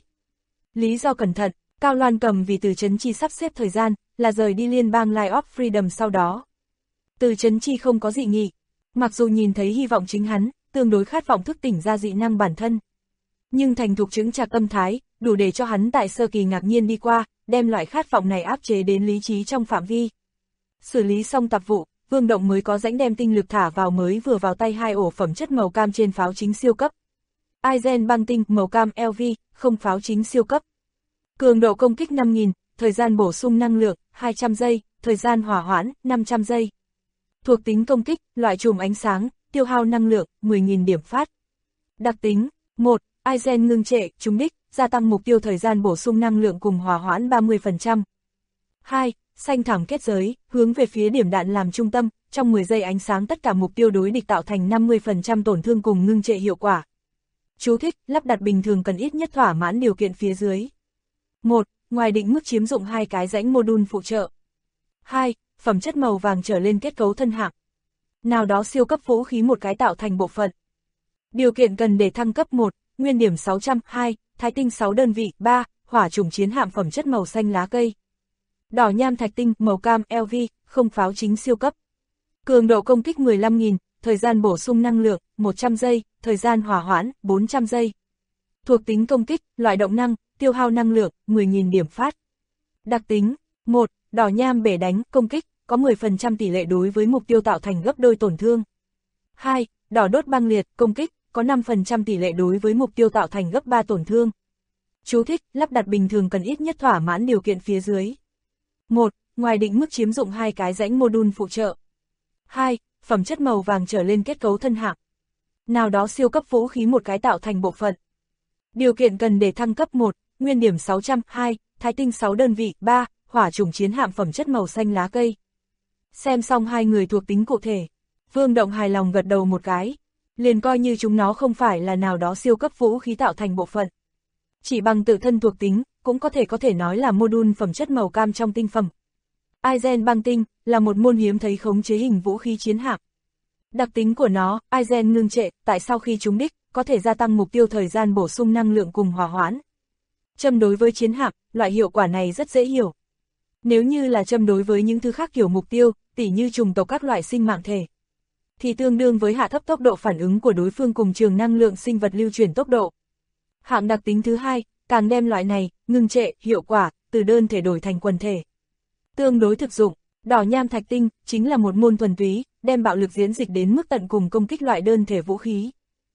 Lý do cẩn thận, Cao Loan Cầm vì Từ Chấn Chi sắp xếp thời gian, là rời đi liên bang Line of Freedom sau đó. Từ Chấn Chi không có dị nghị, mặc dù nhìn thấy hy vọng chính hắn, tương đối khát vọng thức tỉnh ra dị năng bản thân. Nhưng thành thục chứng chạc tâm thái, đủ để cho hắn tại sơ kỳ ngạc nhiên đi qua, đem loại khát vọng này áp chế đến lý trí trong phạm vi. Xử lý xong tạp vụ, Vương Động mới có rãnh đem tinh lực thả vào mới vừa vào tay 2 ổ phẩm chất màu cam trên pháo chính siêu cấp. Aizen băng tinh màu cam LV, không pháo chính siêu cấp. Cường độ công kích 5000, thời gian bổ sung năng lượng 200 giây, thời gian hỏa hoãn 500 giây. Thuộc tính công kích, loại chùm ánh sáng, tiêu hao năng lượng 10.000 điểm phát. Đặc tính 1. Aizen ngưng trệ, trúng đích, gia tăng mục tiêu thời gian bổ sung năng lượng cùng hỏa hoãn 30%. 2. Xanh thảm kết giới, hướng về phía điểm đạn làm trung tâm, trong 10 giây ánh sáng tất cả mục tiêu đối địch tạo thành 50% tổn thương cùng ngưng trệ hiệu quả. Chú thích, lắp đặt bình thường cần ít nhất thỏa mãn điều kiện phía dưới. 1. ngoài định mức chiếm dụng 2 cái rãnh module phụ trợ. 2. Phẩm chất màu vàng trở lên kết cấu thân hạng. Nào đó siêu cấp vũ khí một cái tạo thành bộ phận. Điều kiện cần để thăng cấp 1, nguyên điểm 600, 2, thái tinh 6 đơn vị, 3, hỏa chủng chiến hạm phẩm chất màu xanh lá cây. Đỏ nham thạch tinh, màu cam, LV, không pháo chính siêu cấp. Cường độ công kích 15.000, thời gian bổ sung năng lượng, 100 giây, thời gian hỏa hoãn, 400 giây. Thuộc tính công kích, loại động năng, tiêu hao năng lượng, 10.000 điểm phát. Đặc tính, 1. Đỏ nham bể đánh, công kích, có 10% tỷ lệ đối với mục tiêu tạo thành gấp đôi tổn thương. 2. Đỏ đốt băng liệt, công kích, có 5% tỷ lệ đối với mục tiêu tạo thành gấp 3 tổn thương. Chú thích, lắp đặt bình thường cần ít nhất thỏa mãn điều kiện phía dưới. 1. Ngoài định mức chiếm dụng 2 cái rãnh module phụ trợ. 2. Phẩm chất màu vàng trở lên kết cấu thân hạng. Nào đó siêu cấp vũ khí một cái tạo thành bộ phận. Điều kiện cần để thăng cấp 1, nguyên điểm 600, 2, thái tinh 6 đơn vị, 3, hỏa chủng chiến hạm phẩm chất màu xanh lá cây. Xem xong 2 người thuộc tính cụ thể, Vương Động hài lòng gật đầu một cái. Liền coi như chúng nó không phải là nào đó siêu cấp vũ khí tạo thành bộ phận. Chỉ bằng tự thân thuộc tính, cũng có thể nói là module phẩm chất màu cam trong tinh phẩm. Aizen băng tinh, là một môn hiếm thấy khống chế hình vũ khí chiến hạm. Đặc tính của nó, Aizen ngưng trệ, tại sau khi trúng đích, có thể gia tăng mục tiêu thời gian bổ sung năng lượng cùng hỏa hoãn. Châm đối với chiến hạm, loại hiệu quả này rất dễ hiểu. Nếu như là châm đối với những thứ khác kiểu mục tiêu, tỉ như trùng tộc các loại sinh mạng thể, thì tương đương với hạ thấp tốc độ phản ứng của đối phương cùng trường năng lượng sinh vật lưu chuyển tốc độ. Hạng đặc tính thứ hai, càng đem loại này, ngưng trệ, hiệu quả, từ đơn thể đổi thành quần thể. Tương đối thực dụng, đỏ nham thạch tinh, chính là một môn thuần túy, đem bạo lực diễn dịch đến mức tận cùng công kích loại đơn thể vũ khí.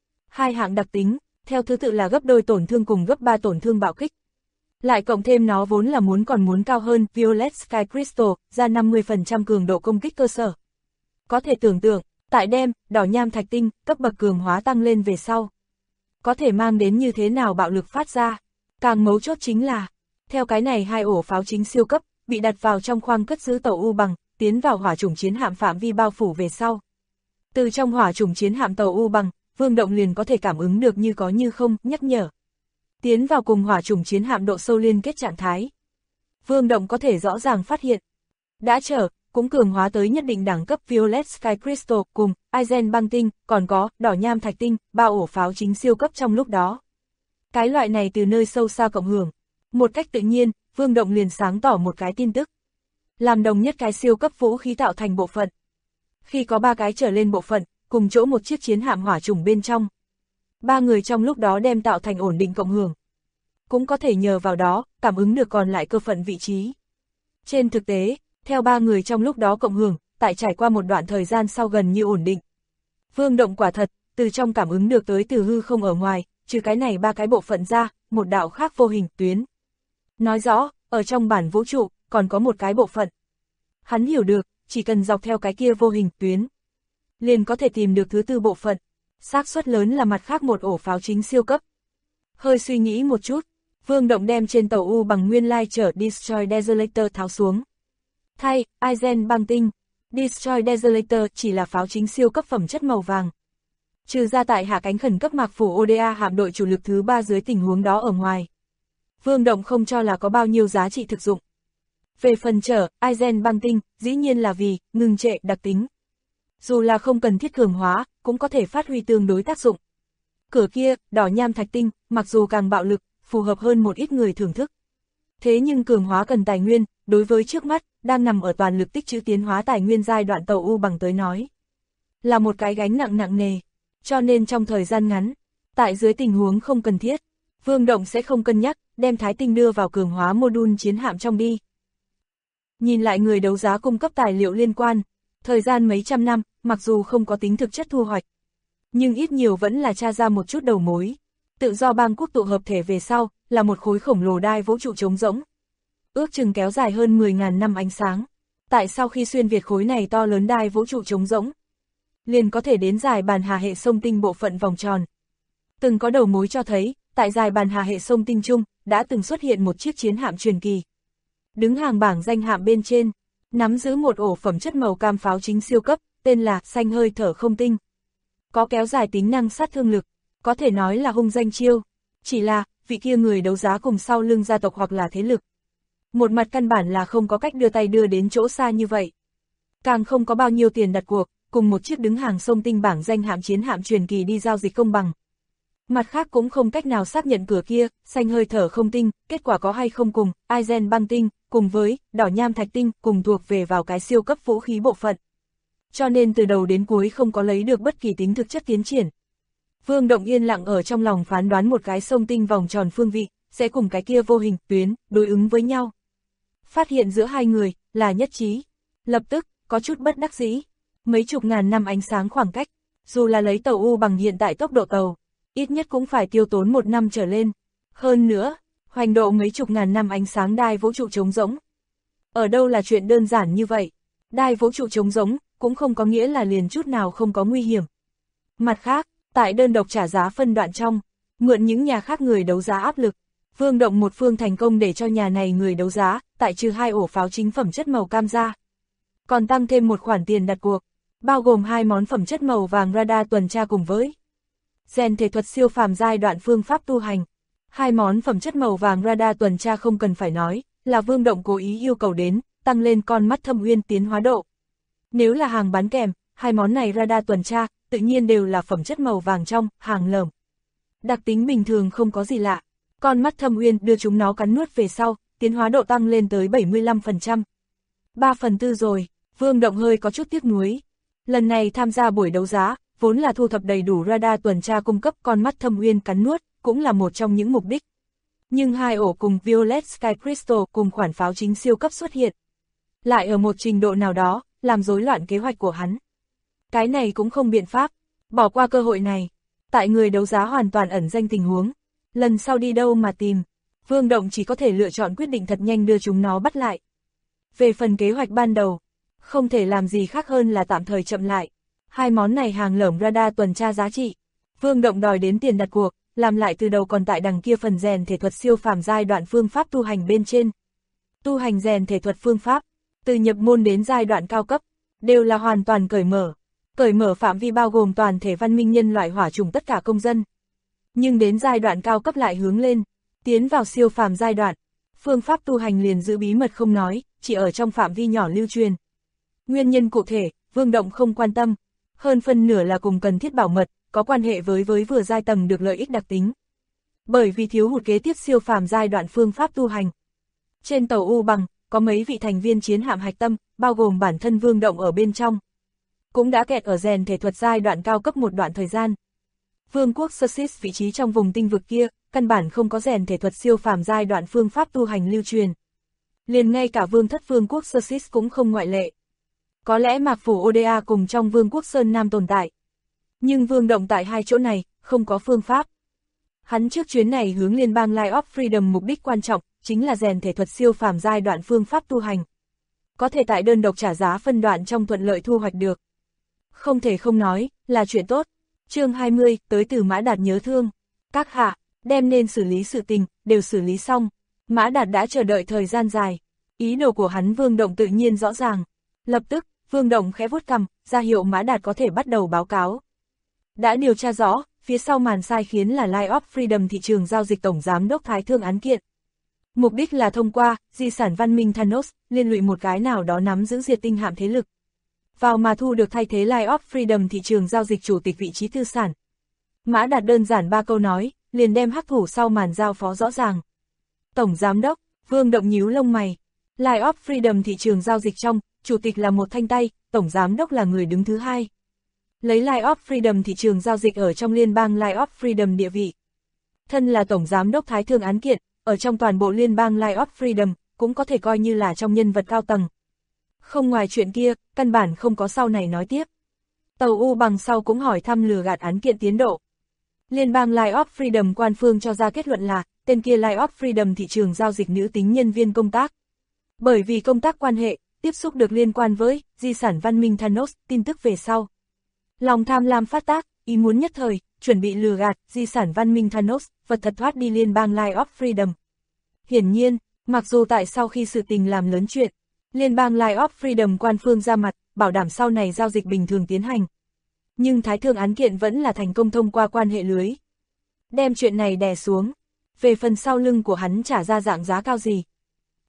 2 hạng đặc tính, theo thứ tự là gấp đôi tổn thương cùng gấp 3 tổn thương bạo kích. Lại cộng thêm nó vốn là còn muốn cao hơn, Violet Sky Crystal, ra 50% cường độ công kích cơ sở. Có thể tưởng tượng, tại đem, đỏ nham thạch tinh, cấp bậc cường hóa tăng lên về sau. Có thể mang đến như thế nào bạo lực phát ra. Càng mấu chốt chính là, theo cái này 2 ổ pháo chính siêu cấp, bị đặt vào trong khoang cất giữ tàu U bằng, tiến vào hỏa chủng chiến hạm phạm vi bao phủ về sau. Từ trong hỏa chủng chiến hạm tàu U bằng, Vương Động liền có thể cảm ứng được như có như không, nhắc nhở. Tiến vào cùng hỏa chủng chiến hạm độ sâu liên kết trạng thái. Vương Động có thể rõ ràng phát hiện. Đã cũng cường hóa tới nhất định đẳng cấp Violet Sky Crystal cùng Aizen băng tinh, còn có đỏ nham thạch tinh, 3 ổ pháo chính siêu cấp trong lúc đó. Cái loại này từ nơi sâu xa cộng hưởng. Một cách tự nhiên, Vương Động liền sáng tỏ một cái tin tức. Làm đồng nhất cái siêu cấp vũ khí tạo thành bộ phận. Khi có 3 cái trở lên bộ phận, cùng chỗ một chiếc chiến hạm hỏa chủng bên trong. 3 người trong lúc đó đem tạo thành ổn định cộng hưởng. Cũng có thể nhờ vào đó, cảm ứng được còn lại cơ phận vị trí. Trên thực tế, theo 3 người trong lúc đó cộng hưởng, tại trải qua một đoạn thời gian sau gần như ổn định. Vương Động quả thật, từ trong cảm ứng được tới từ hư không ở ngoài, trừ cái này 3 cái bộ phận ra, một đạo khác vô hình tuyến. Nói rõ, ở trong bản vũ trụ, còn có một cái bộ phận. Hắn hiểu được, chỉ cần dọc theo cái kia vô hình tuyến, liền có thể tìm được thứ tư bộ phận. Xác suất lớn là mặt khác một ổ pháo chính siêu cấp. Hơi suy nghĩ một chút, Vương Động đem trên tàu U bằng nguyên lai chở Destroy Desolator tháo xuống. Thay, Aizen băng tinh, Destroy Desolator chỉ là pháo chính siêu cấp phẩm chất màu vàng. Trừ ra tại hạ cánh khẩn cấp mạc phủ ODA hạm đội chủ lực thứ 3 dưới tình huống đó ở ngoài. Vương Động không cho là có bao nhiêu giá trị thực dụng. Về phần chở, Aizen băng tinh, dĩ nhiên là vì, ngừng trệ đặc tính. Dù là không cần thiết cường hóa, cũng có thể phát huy tương đối tác dụng. Cửa kia, đỏ nham thạch tinh, mặc dù càng bạo lực, phù hợp hơn một ít người thưởng thức. Thế nhưng cường hóa cần tài nguyên, đối với trước mắt, đang nằm ở toàn lực tích trữ tiến hóa tài nguyên giai đoạn tàu U bằng tới nói. Là một cái gánh nặng nề. Cho nên trong thời gian ngắn, tại dưới tình huống không cần thiết, Vương Động sẽ không cân nhắc, đem thái tinh đưa vào cường hóa module chiến hạm trong đi. Nhìn lại người đấu giá cung cấp tài liệu liên quan, thời gian mấy trăm năm, mặc dù không có tính thực chất thu hoạch, nhưng ít nhiều vẫn là tra ra một chút đầu mối. Tự do bang quốc tụ hợp thể về sau, là một khối khổng lồ đai vũ trụ trống rỗng. Ước chừng kéo dài hơn 10.000 năm ánh sáng. Tại sau khi xuyên việt khối này to lớn đai vũ trụ trống rỗng, liền có thể đến dài bàn hà hệ sông tinh bộ phận vòng tròn. Từng có đầu mối cho thấy, tại dài bàn hà hệ sông tinh trung, đã từng xuất hiện một chiếc chiến hạm truyền kỳ. Đứng hàng bảng danh hạm bên trên, nắm giữ một ổ phẩm chất màu cam pháo chính siêu cấp, tên là xanh hơi thở không tinh. Có kéo dài tính năng sát thương lực, có thể nói là hung danh chiêu. Chỉ là, vị kia người đấu giá cùng sau lưng gia tộc hoặc là thế lực, Một mặt căn bản là không có cách đưa tay đưa đến chỗ xa như vậy. Càng không có bao nhiêu tiền đặt cuộc, cùng một chiếc đứng hàng sông tinh bảng danh hạm chiến hạm truyền kỳ đi giao dịch công bằng. Mặt khác cũng không cách nào xác nhận cửa kia, xanh hơi thở không tinh, kết quả có hay không cùng, Aizen băng tinh, cùng với, đỏ nham thạch tinh, cùng thuộc về vào cái siêu cấp vũ khí bộ phận. Cho nên từ đầu đến cuối không có lấy được bất kỳ tính thực chất tiến triển. Vương Động yên lặng ở trong lòng phán đoán một cái sông tinh vòng tròn phương vị, sẽ cùng cái kia vô hình tuyến, đối ứng với nhau. Phát hiện giữa hai người, là nhất trí. Lập tức, có chút bất đắc dĩ. Mấy chục ngàn năm ánh sáng khoảng cách, dù là lấy tàu U bằng hiện tại tốc độ tàu, ít nhất cũng phải tiêu tốn 1 năm trở lên. Hơn nữa, hoành độ mấy chục ngàn năm ánh sáng đai vũ trụ trống rỗng. Ở đâu là chuyện đơn giản như vậy? Đai vũ trụ trống rỗng, cũng không có nghĩa là liền chút nào không có nguy hiểm. Mặt khác, tại đơn độc trả giá phân đoạn trong, mượn những nhà khác người đấu giá áp lực, Vương Động một phương thành công để cho nhà này người đấu giá, tại trừ 2 ổ pháo chính phẩm chất màu cam ra. Còn tăng thêm một khoản tiền đặt cuộc, bao gồm 2 món phẩm chất màu vàng radar tuần tra cùng với rèn thể thuật siêu phàm giai đoạn phương pháp tu hành. 2 món phẩm chất màu vàng radar tuần tra không cần phải nói, là Vương Động cố ý yêu cầu đến, tăng lên con mắt thâm uyên tiến hóa độ. Nếu là hàng bán kèm, 2 món này radar tuần tra, tự nhiên đều là phẩm chất màu vàng trong, hàng lởm. Đặc tính bình thường không có gì lạ, con mắt thâm uyên đưa chúng nó cắn nuốt về sau, tiến hóa độ tăng lên tới 75%. 3/4 rồi, Vương Động hơi có chút tiếc nuối. Lần này tham gia buổi đấu giá, vốn là thu thập đầy đủ radar tuần tra cung cấp con mắt thâm uyên cắn nuốt, cũng là một trong những mục đích. Nhưng 2 ổ cùng Violet Sky Crystal cùng khoản pháo chính siêu cấp xuất hiện. Lại ở một trình độ nào đó, làm rối loạn kế hoạch của hắn. Cái này cũng không biện pháp, bỏ qua cơ hội này. Tại người đấu giá hoàn toàn ẩn danh tình huống, lần sau đi đâu mà tìm, Vương Động chỉ có thể lựa chọn quyết định thật nhanh đưa chúng nó bắt lại. Về phần kế hoạch ban đầu, không thể làm gì khác hơn là tạm thời chậm lại. 2 món này hàng lởm radar tuần tra giá trị, Vương Động đòi đến tiền đặt cuộc, làm lại từ đầu còn tại đằng kia phần rèn thể thuật siêu phàm giai đoạn phương pháp tu hành bên trên. Tu hành rèn thể thuật phương pháp, từ nhập môn đến giai đoạn cao cấp, đều là hoàn toàn cởi mở. Cởi mở phạm vi bao gồm toàn thể văn minh nhân loại hỏa chủng tất cả công dân. Nhưng đến giai đoạn cao cấp lại hướng lên, tiến vào siêu phàm giai đoạn, phương pháp tu hành liền giữ bí mật không nói, chỉ ở trong phạm vi nhỏ lưu truyền. Nguyên nhân cụ thể, Vương Động không quan tâm, hơn phân nửa là cùng cần thiết bảo mật, có quan hệ với vừa giai tầng được lợi ích đặc tính. Bởi vì thiếu hụt kế tiếp siêu phàm giai đoạn phương pháp tu hành. Trên tàu U bằng, có mấy vị thành viên chiến hạm hạch tâm, bao gồm bản thân Vương Động ở bên trong. Cũng đã kẹt ở rèn thể thuật giai đoạn cao cấp một đoạn thời gian. Vương quốc Sussex vị trí trong vùng tinh vực kia, căn bản không có rèn thể thuật siêu phàm giai đoạn phương pháp tu hành lưu truyền. Liền ngay cả vương thất vương quốc Sussex cũng không ngoại lệ. Có lẽ Mạc Phủ Oda cùng trong vương quốc Sơn Nam tồn tại. Nhưng Vương Động tại 2 chỗ này, không có phương pháp. Hắn trước chuyến này hướng liên bang Light of Freedom mục đích quan trọng, chính là rèn thể thuật siêu phàm giai đoạn phương pháp tu hành. Có thể tại đơn độc trả giá phân đoạn trong thuận lợi thu hoạch được. Không thể không nói, là chuyện tốt. Chương 20, tới từ Mã Đạt nhớ thương. Các hạ, đem nên xử lý sự tình, đều xử lý xong. Mã Đạt đã chờ đợi thời gian dài. Ý đồ của hắn Vương Động tự nhiên rõ ràng. Lập tức, Vương Động khẽ vuốt cằm, ra hiệu Mã Đạt có thể bắt đầu báo cáo. Đã điều tra rõ, phía sau màn sai khiến là Light of Freedom thị trường giao dịch tổng giám đốc Thái Thương án kiện. Mục đích là thông qua, di sản văn minh Thanos, liên lụy một cái nào đó nắm giữ diệt tinh hạm thế lực. Vào mà thu được thay thế Light of Freedom thị trường giao dịch chủ tịch vị trí tư sản. Mã Đạt đơn giản 3 câu nói, liền đem hắc thủ sau màn giao phó rõ ràng. Tổng giám đốc, Vương Động nhíu lông mày. Light of Freedom thị trường giao dịch trong, chủ tịch là một thanh tay, tổng giám đốc là người đứng thứ 2. Lấy Light of Freedom thị trường giao dịch ở trong liên bang Light of Freedom địa vị. Thân là tổng giám đốc Thái Thương án kiện, ở trong toàn bộ liên bang Light of Freedom, cũng có thể coi như là trong nhân vật cao tầng. Không ngoài chuyện kia, căn bản không có sau này nói tiếp. Tàu U bằng sau cũng hỏi thăm lừa gạt án kiện tiến độ. Liên bang Light of Freedom quan phương cho ra kết luận là, tên kia Light of Freedom thị trường giao dịch nữ tính nhân viên công tác. Bởi vì công tác quan hệ, tiếp xúc được liên quan với di sản văn minh Thanos, tin tức về sau. Lòng tham lam phát tác, ý muốn nhất thời, chuẩn bị lừa gạt di sản văn minh Thanos, vật thật thoát đi liên bang Light of Freedom. Hiển nhiên, mặc dù tại sau khi sự tình làm lớn chuyện, liên bang Light of Freedom quan phương ra mặt, bảo đảm sau này giao dịch bình thường tiến hành. Nhưng Thái Thương án kiện vẫn là thành công thông qua quan hệ lưới. Đem chuyện này đè xuống, về phần sau lưng của hắn trả ra dạng giá cao gì.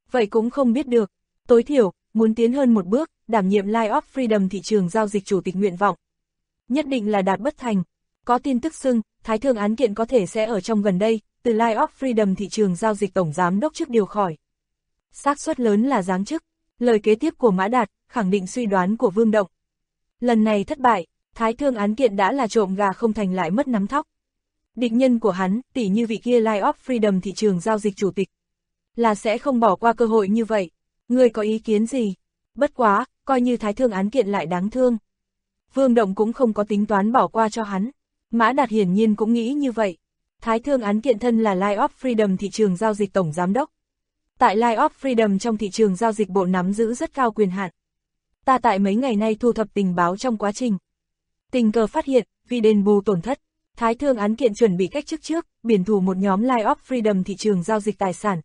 Vậy cũng không biết được. Tối thiểu, muốn tiến hơn một bước, đảm nhiệm Line of Freedom thị trường giao dịch chủ tịch nguyện vọng. Nhất định là đạt bất thành. Có tin tức xưng, Thái Thương án kiện có thể sẽ ở trong gần đây, từ Line of Freedom thị trường giao dịch tổng giám đốc trước điều khỏi. Xác suất lớn là giáng chức. Lời kế tiếp của Mã Đạt, khẳng định suy đoán của Vương Động. Lần này thất bại, Thái Thương án kiện đã là trộm gà không thành lại mất nắm thóc. Địch nhân của hắn, tỷ như vị kia Line of Freedom thị trường giao dịch chủ tịch, là sẽ không bỏ qua cơ hội như vậy. Ngươi có ý kiến gì? Bất quá, coi như Thái Thương án kiện lại đáng thương. Vương Động cũng không có tính toán bỏ qua cho hắn. Mã Đạt hiển nhiên cũng nghĩ như vậy. Thái Thương án kiện thân là Line of Freedom thị trường giao dịch tổng giám đốc. Tại Line of Freedom trong thị trường giao dịch bộ nắm giữ rất cao quyền hạn. Ta tại mấy ngày nay thu thập tình báo trong quá trình. Tình cờ phát hiện, vì đền bù tổn thất, Thái Thương án kiện chuẩn bị cách chức trước, biển thủ một nhóm Line of Freedom thị trường giao dịch tài sản.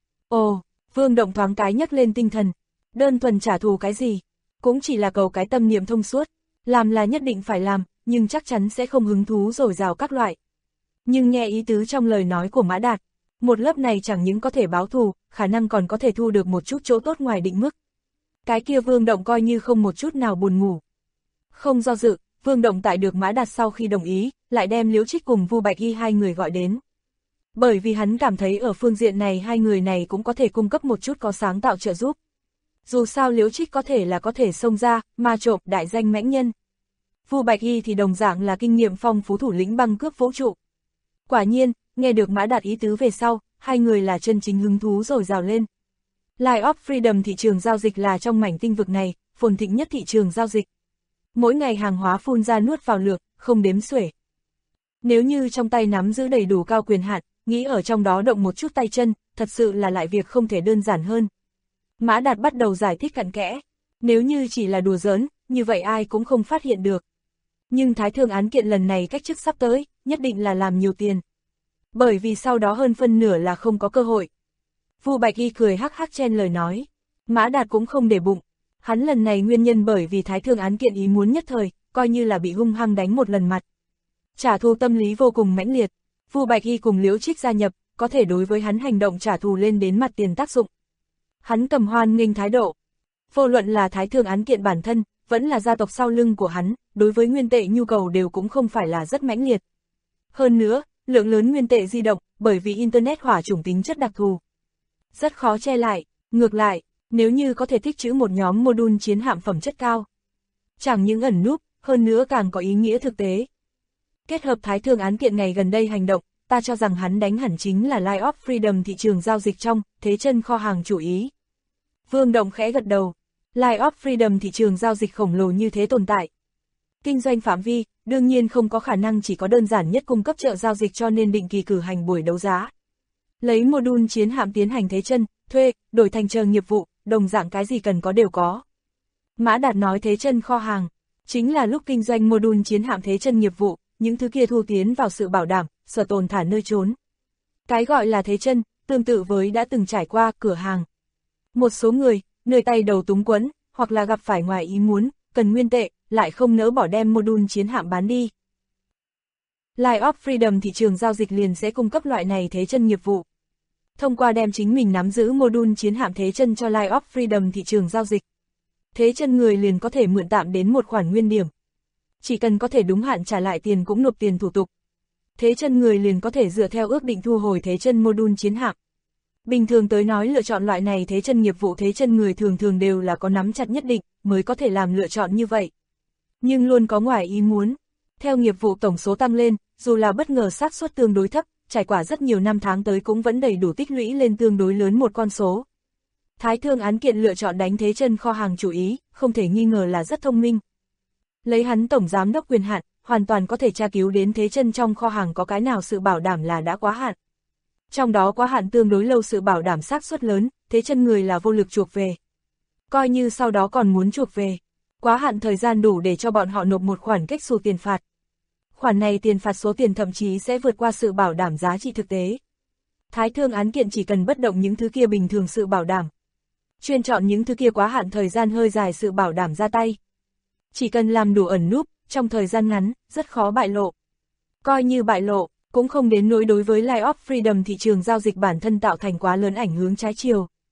Ồ, Vương Động thoáng cái nhấc lên tinh thần. Đơn thuần trả thù cái gì? Cũng chỉ là cầu cái tâm niệm thông suốt. Làm là nhất định phải làm, nhưng chắc chắn sẽ không hứng thú dồi dào các loại. Nhưng nghe ý tứ trong lời nói của Mã Đạt, một lớp này chẳng những có thể báo thù, khả năng còn có thể thu được một chút chỗ tốt ngoài định mức. Cái kia Vương Động coi như không một chút nào buồn ngủ. Không do dự, Vương Động tại được Mã Đạt sau khi đồng ý, lại đem Liễu Trích cùng Vu Bạch Y hai người gọi đến. Bởi vì hắn cảm thấy ở phương diện này hai người này cũng có thể cung cấp một chút có sáng tạo trợ giúp. Dù sao Liễu Trích có thể xông ra, ma trộm đại danh mãnh nhân. Vu Bạch Y thì đồng dạng là kinh nghiệm phong phú thủ lĩnh băng cướp vũ trụ. Quả nhiên, nghe được Mã Đạt ý tứ về sau, hai người là chân chính hứng thú rồi rào lên. Line of Freedom thị trường giao dịch là trong mảnh tinh vực này, phồn thịnh nhất thị trường giao dịch. Mỗi ngày hàng hóa phun ra nuốt vào lược, không đếm xuể. Nếu như trong tay nắm giữ đầy đủ cao quyền hạn, nghĩ ở trong đó động một chút tay chân, thật sự là lại việc không thể đơn giản hơn. Mã Đạt bắt đầu giải thích cặn kẽ. Nếu như chỉ là đùa giỡn, như vậy ai cũng không phát hiện được. Nhưng Thái Thương án kiện lần này cách chức sắp tới, nhất định là làm nhiều tiền. Bởi vì sau đó hơn phân nửa là không có cơ hội. Vu Bạch Y cười hắc hắc chen lời nói. Mã Đạt cũng không để bụng. Hắn lần này nguyên nhân bởi vì Thái Thương án kiện ý muốn nhất thời, coi như là bị hung hăng đánh một lần mặt. Trả thù tâm lý vô cùng mãnh liệt. Vu Bạch Y cùng Liễu Trích gia nhập, có thể đối với hắn hành động trả thù lên đến mặt tiền tác dụng. Hắn cầm hoan nghênh thái độ. Vô luận là Thái Thương án kiện bản thân, vẫn là gia tộc sau lưng của hắn, đối với nguyên tệ nhu cầu đều cũng không phải là rất mãnh liệt. Hơn nữa, lượng lớn nguyên tệ di động, bởi vì Internet hỏa chủng tính chất đặc thù. Rất khó che lại, ngược lại, nếu như có thể tích trữ một nhóm module chiến hạm phẩm chất cao. Chẳng những ẩn núp, hơn nữa càng có ý nghĩa thực tế. Kết hợp Thái Thương án kiện ngày gần đây hành động, ta cho rằng hắn đánh hẳn chính là Line of Freedom thị trường giao dịch trong, thế chân kho hàng chủ ý. Vương Động khẽ gật đầu. Line of Freedom thị trường giao dịch khổng lồ như thế tồn tại. Kinh doanh phạm vi, đương nhiên không có khả năng chỉ có đơn giản nhất cung cấp chợ giao dịch cho nên định kỳ cử hành buổi đấu giá. Lấy module chiến hạm tiến hành thế chân, thuê, đổi thành chờ nghiệp vụ, đồng dạng cái gì cần có đều có. Mã Đạt nói thế chân kho hàng, chính là lúc kinh doanh module chiến hạm thế chân nghiệp vụ, những thứ kia thu tiến vào sự bảo đảm, sở tồn thả nơi trốn. Cái gọi là thế chân, tương tự với đã từng trải qua cửa hàng. Một số người, nơi tay đầu túng quẫn, hoặc là gặp phải ngoài ý muốn, cần nguyên tệ, lại không nỡ bỏ đem module chiến hạm bán đi. Line of Freedom thị trường giao dịch liền sẽ cung cấp loại này thế chân nghiệp vụ. Thông qua đem chính mình nắm giữ module chiến hạm thế chân cho Line of Freedom thị trường giao dịch. Thế chân người liền có thể mượn tạm đến một khoản nguyên điểm. Chỉ cần có thể đúng hạn trả lại tiền cũng nộp tiền thủ tục. Thế chân người liền có thể dựa theo ước định thu hồi thế chân module chiến hạm. Bình thường tới nói lựa chọn loại này thế chân nghiệp vụ thế chân người thường thường đều là có nắm chặt nhất định mới có thể làm lựa chọn như vậy. Nhưng luôn có ngoài ý muốn. Theo nghiệp vụ tổng số tăng lên, dù là bất ngờ xác suất tương đối thấp, trải qua rất nhiều năm tháng tới cũng vẫn đầy đủ tích lũy lên tương đối lớn một con số. Thái Thương án kiện lựa chọn đánh thế chân kho hàng chủ ý, không thể nghi ngờ là rất thông minh. Lấy hắn tổng giám đốc quyền hạn, hoàn toàn có thể tra cứu đến thế chân trong kho hàng có cái nào sự bảo đảm là đã quá hạn. Trong đó quá hạn tương đối lâu sự bảo đảm xác suất lớn, thế chân người là vô lực chuộc về. Coi như sau đó còn muốn chuộc về, quá hạn thời gian đủ để cho bọn họ nộp một khoản cách xù tiền phạt. Khoản này tiền phạt số tiền thậm chí sẽ vượt qua sự bảo đảm giá trị thực tế. Thái Thương án kiện chỉ cần bất động những thứ kia bình thường sự bảo đảm. Chuyên chọn những thứ kia quá hạn thời gian hơi dài sự bảo đảm ra tay. Chỉ cần làm đủ ẩn núp, trong thời gian ngắn, rất khó bại lộ. Coi như bại lộ, cũng không đến nỗi đối với Line of Freedom thị trường giao dịch bản thân tạo thành quá lớn ảnh hưởng trái chiều.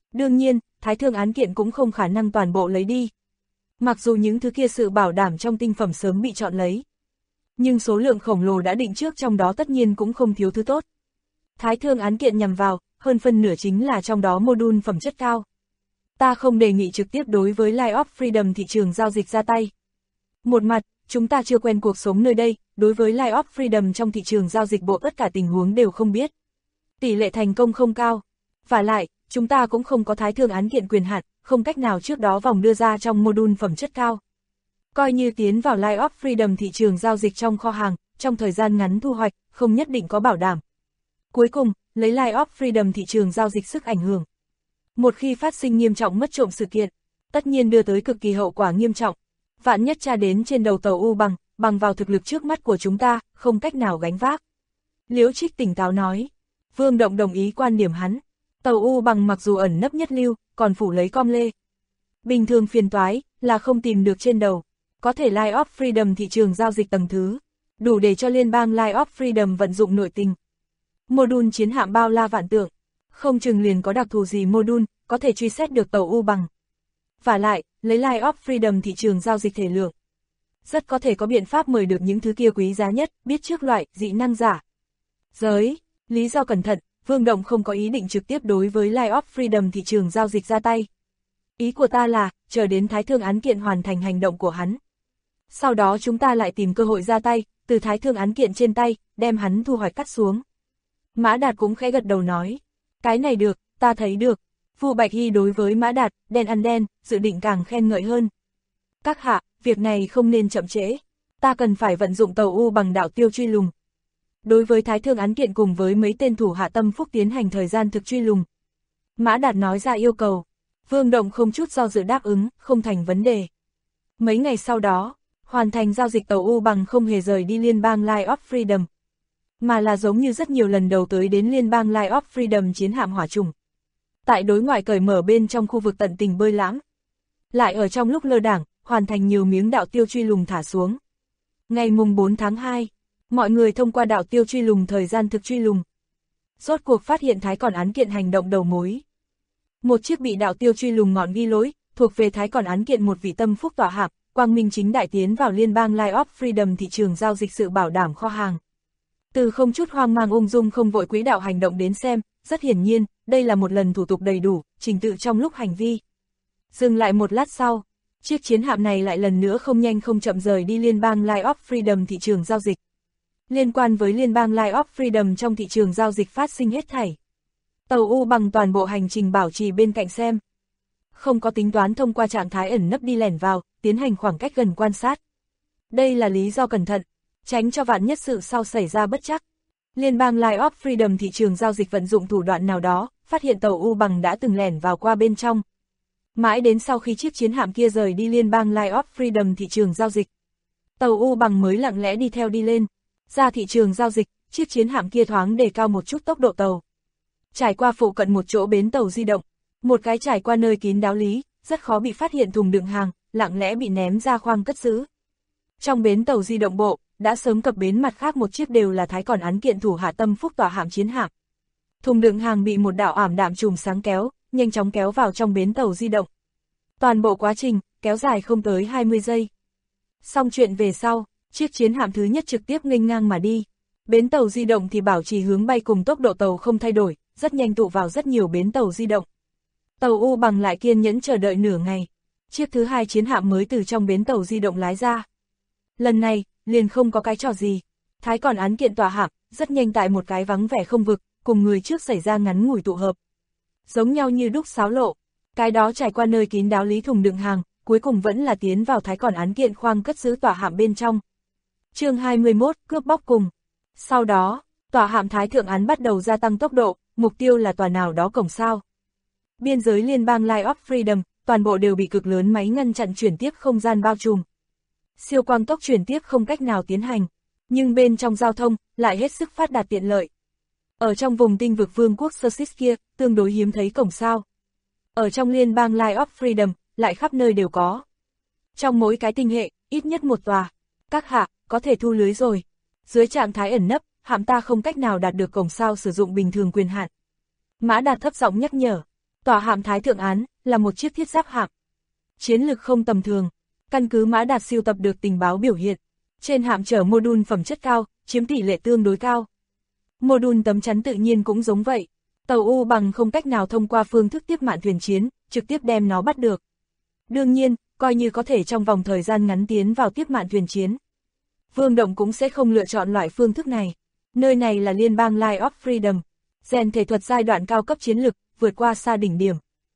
Đương nhiên, Thái Thương án kiện cũng không khả năng toàn bộ lấy đi. Mặc dù những thứ kia sự bảo đảm trong tinh phẩm sớm bị chọn lấy, nhưng số lượng khổng lồ đã định trước trong đó tất nhiên cũng không thiếu thứ tốt. Thái Thương án kiện nhằm vào, hơn phân nửa chính là trong đó module phẩm chất cao. Ta không đề nghị trực tiếp đối với Light of Freedom thị trường giao dịch ra tay. Một mặt, chúng ta chưa quen cuộc sống nơi đây, đối với Light of Freedom trong thị trường giao dịch bộ tất cả tình huống đều không biết. Tỷ lệ thành công không cao. Vả lại, chúng ta cũng không có Thái Thương án kiện quyền hạn, không cách nào trước đó vòng đưa ra trong module phẩm chất cao. Coi như tiến vào Light of Freedom thị trường giao dịch trong kho hàng, trong thời gian ngắn thu hoạch, không nhất định có bảo đảm. Cuối cùng, lấy Light of Freedom thị trường giao dịch sức ảnh hưởng. Một khi phát sinh nghiêm trọng mất trộm sự kiện, tất nhiên đưa tới cực kỳ hậu quả nghiêm trọng. Vạn nhất tra đến trên đầu tàu U bằng vào thực lực trước mắt của chúng ta, không cách nào gánh vác. Liễu Trích tỉnh táo nói. Vương Động đồng ý quan điểm hắn. Tàu U mặc dù ẩn nấp nhất lưu, còn phủ lấy com lê. Bình thường phiền toái, là không tìm được trên đầu. Có thể Light of Freedom thị trường giao dịch tầng thứ, đủ để cho liên bang Light of Freedom vận dụng nội tình. Module chiến hạm bao la vạn tượng, không chừng liền có đặc thù gì module, có thể truy xét được tàu U bằng. Vả lại, lấy Light of Freedom thị trường giao dịch thể lượng, rất có thể có biện pháp mời được những thứ kia quý giá nhất, biết trước loại, dị năng giả. Lý do cẩn thận, Vương Động không có ý định trực tiếp đối với Light of Freedom thị trường giao dịch ra tay. Ý của ta là, chờ đến Thái Thương án kiện hoàn thành hành động của hắn. Sau đó chúng ta lại tìm cơ hội ra tay, từ Thái Thương án kiện trên tay, đem hắn thu hoạch cắt xuống. Mã Đạt cũng khẽ gật đầu nói. Cái này được, ta thấy được. Vu Bạch Hy đối với Mã Đạt, đen ăn đen, dự định càng khen ngợi hơn. Các hạ, việc này không nên chậm trễ. Ta cần phải vận dụng tàu U bằng đạo tiêu truy lùng. Đối với Thái Thương án kiện cùng với mấy tên thủ hạ Tâm Phúc tiến hành thời gian thực truy lùng. Mã Đạt nói ra yêu cầu. Vương Động không chút do dự đáp ứng, không thành vấn đề. Mấy ngày sau đó, hoàn thành giao dịch tàu U không hề rời đi liên bang Light of Freedom, mà là giống như rất nhiều lần đầu tới đến liên bang Light of Freedom chiến hạm hỏa trùng. Tại đối ngoại cởi mở bên trong khu vực tận tình bơi lãng. Lại ở trong lúc lơ đảng, hoàn thành nhiều miếng đạo tiêu truy lùng thả xuống. Ngày mùng 4 tháng 2, mọi người thông qua đạo tiêu truy lùng thời gian thực truy lùng. Rốt cuộc phát hiện Thái Còn án kiện hành động đầu mối. Một chiếc bị đạo tiêu truy lùng ngọn ghi lối, thuộc về Thái Còn án kiện một vị Tâm Phúc tọa hạm, quang minh chính đại tiến vào liên bang Light of Freedom thị trường giao dịch sự bảo đảm kho hàng. Từ không chút hoang mang ung dung không vội quỹ đạo hành động đến xem, rất hiển nhiên, đây là một lần thủ tục đầy đủ, trình tự trong lúc hành vi. Dừng lại một lát sau, chiếc chiến hạm này lại lần nữa không nhanh không chậm rời đi liên bang Light of Freedom thị trường giao dịch. Liên quan với liên bang Light of Freedom trong thị trường giao dịch phát sinh hết thảy. Tàu U toàn bộ hành trình bảo trì bên cạnh xem. Không có tính toán thông qua trạng thái ẩn nấp đi lẻn vào, tiến hành khoảng cách gần quan sát. Đây là lý do cẩn thận, tránh cho vạn nhất sự sau xảy ra bất chắc. Liên bang Light of Freedom thị trường giao dịch vận dụng thủ đoạn nào đó, phát hiện tàu U đã từng lẻn vào qua bên trong. Mãi đến sau khi chiếc chiến hạm kia rời đi liên bang Light of Freedom thị trường giao dịch, tàu U mới lặng lẽ đi theo đi lên. Ra thị trường giao dịch, chiếc chiến hạm kia thoáng đề cao một chút tốc độ tàu. Trải qua phụ cận một chỗ bến tàu di động, một cái trải qua nơi kín đáo lý, rất khó bị phát hiện thùng đựng hàng, lặng lẽ bị ném ra khoang cất giữ. Trong bến tàu di động bộ, đã sớm cập bến mặt khác một chiếc đều là Thái Còn án kiện thủ hạ Tâm Phúc tọa hạm chiến hạm. Thùng đựng hàng bị một đạo ảm đạm chùm sáng kéo, nhanh chóng kéo vào trong bến tàu di động. Toàn bộ quá trình, kéo dài không tới 20 giây. Xong chuyện về sau, chiếc chiến hạm thứ nhất trực tiếp nghênh ngang mà đi. Bến tàu di động thì bảo trì hướng bay cùng tốc độ tàu không thay đổi, rất nhanh tụ vào rất nhiều bến tàu di động. Tàu U lại kiên nhẫn chờ đợi nửa ngày. Chiếc thứ hai chiến hạm mới từ trong bến tàu di động lái ra. Lần này, liền không có cái trò gì. Thái Còn án kiện tòa hạm, rất nhanh tại một cái vắng vẻ không vực, cùng người trước xảy ra ngắn ngủi tụ hợp. Giống nhau như đúc xáo lộ. Cái đó trải qua nơi kín đáo lý thùng đựng hàng, cuối cùng vẫn là tiến vào Thái Còn án kiện khoang cất giữ tòa hạm bên trong. Chương 21, cướp bóc cùng. Sau đó, tòa hạm Thái Thượng án bắt đầu gia tăng tốc độ, mục tiêu là tòa nào đó cổng sao. Biên giới liên bang Light of Freedom, toàn bộ đều bị cực lớn máy ngăn chặn chuyển tiếp không gian bao trùm. Siêu quang tốc chuyển tiếp không cách nào tiến hành, nhưng bên trong giao thông lại hết sức phát đạt tiện lợi. Ở trong vùng tinh vực vương quốc Sursis kia, tương đối hiếm thấy cổng sao. Ở trong liên bang Light of Freedom, lại khắp nơi đều có. Trong mỗi cái tinh hệ, ít nhất một tòa. Các hạ, có thể thu lưới rồi. Dưới trạng thái ẩn nấp, hạm ta không cách nào đạt được cổng sao sử dụng bình thường quyền hạn. Mã Đạt thấp giọng nhắc nhở. Tòa hạm Thái Thượng Án là một chiếc thiết giáp hạm. Chiến lực không tầm thường. Căn cứ Mã Đạt siêu tập được tình báo biểu hiện. Trên hạm chở mô đun phẩm chất cao, chiếm tỷ lệ tương đối cao. Mô đun tấm chắn tự nhiên cũng giống vậy. Tàu U bằng không cách nào thông qua phương thức tiếp mạn thuyền chiến, trực tiếp đem nó bắt được. Đương nhiên, coi như có thể trong vòng thời gian ngắn tiến vào tiếp mạn thuyền chiến. Vương Động cũng sẽ không lựa chọn loại phương thức này. Nơi này là liên bang Line of Freedom. Rèn thể thuật giai đoạn cao cấp chiến lực, vượt qua xa đỉnh điểm.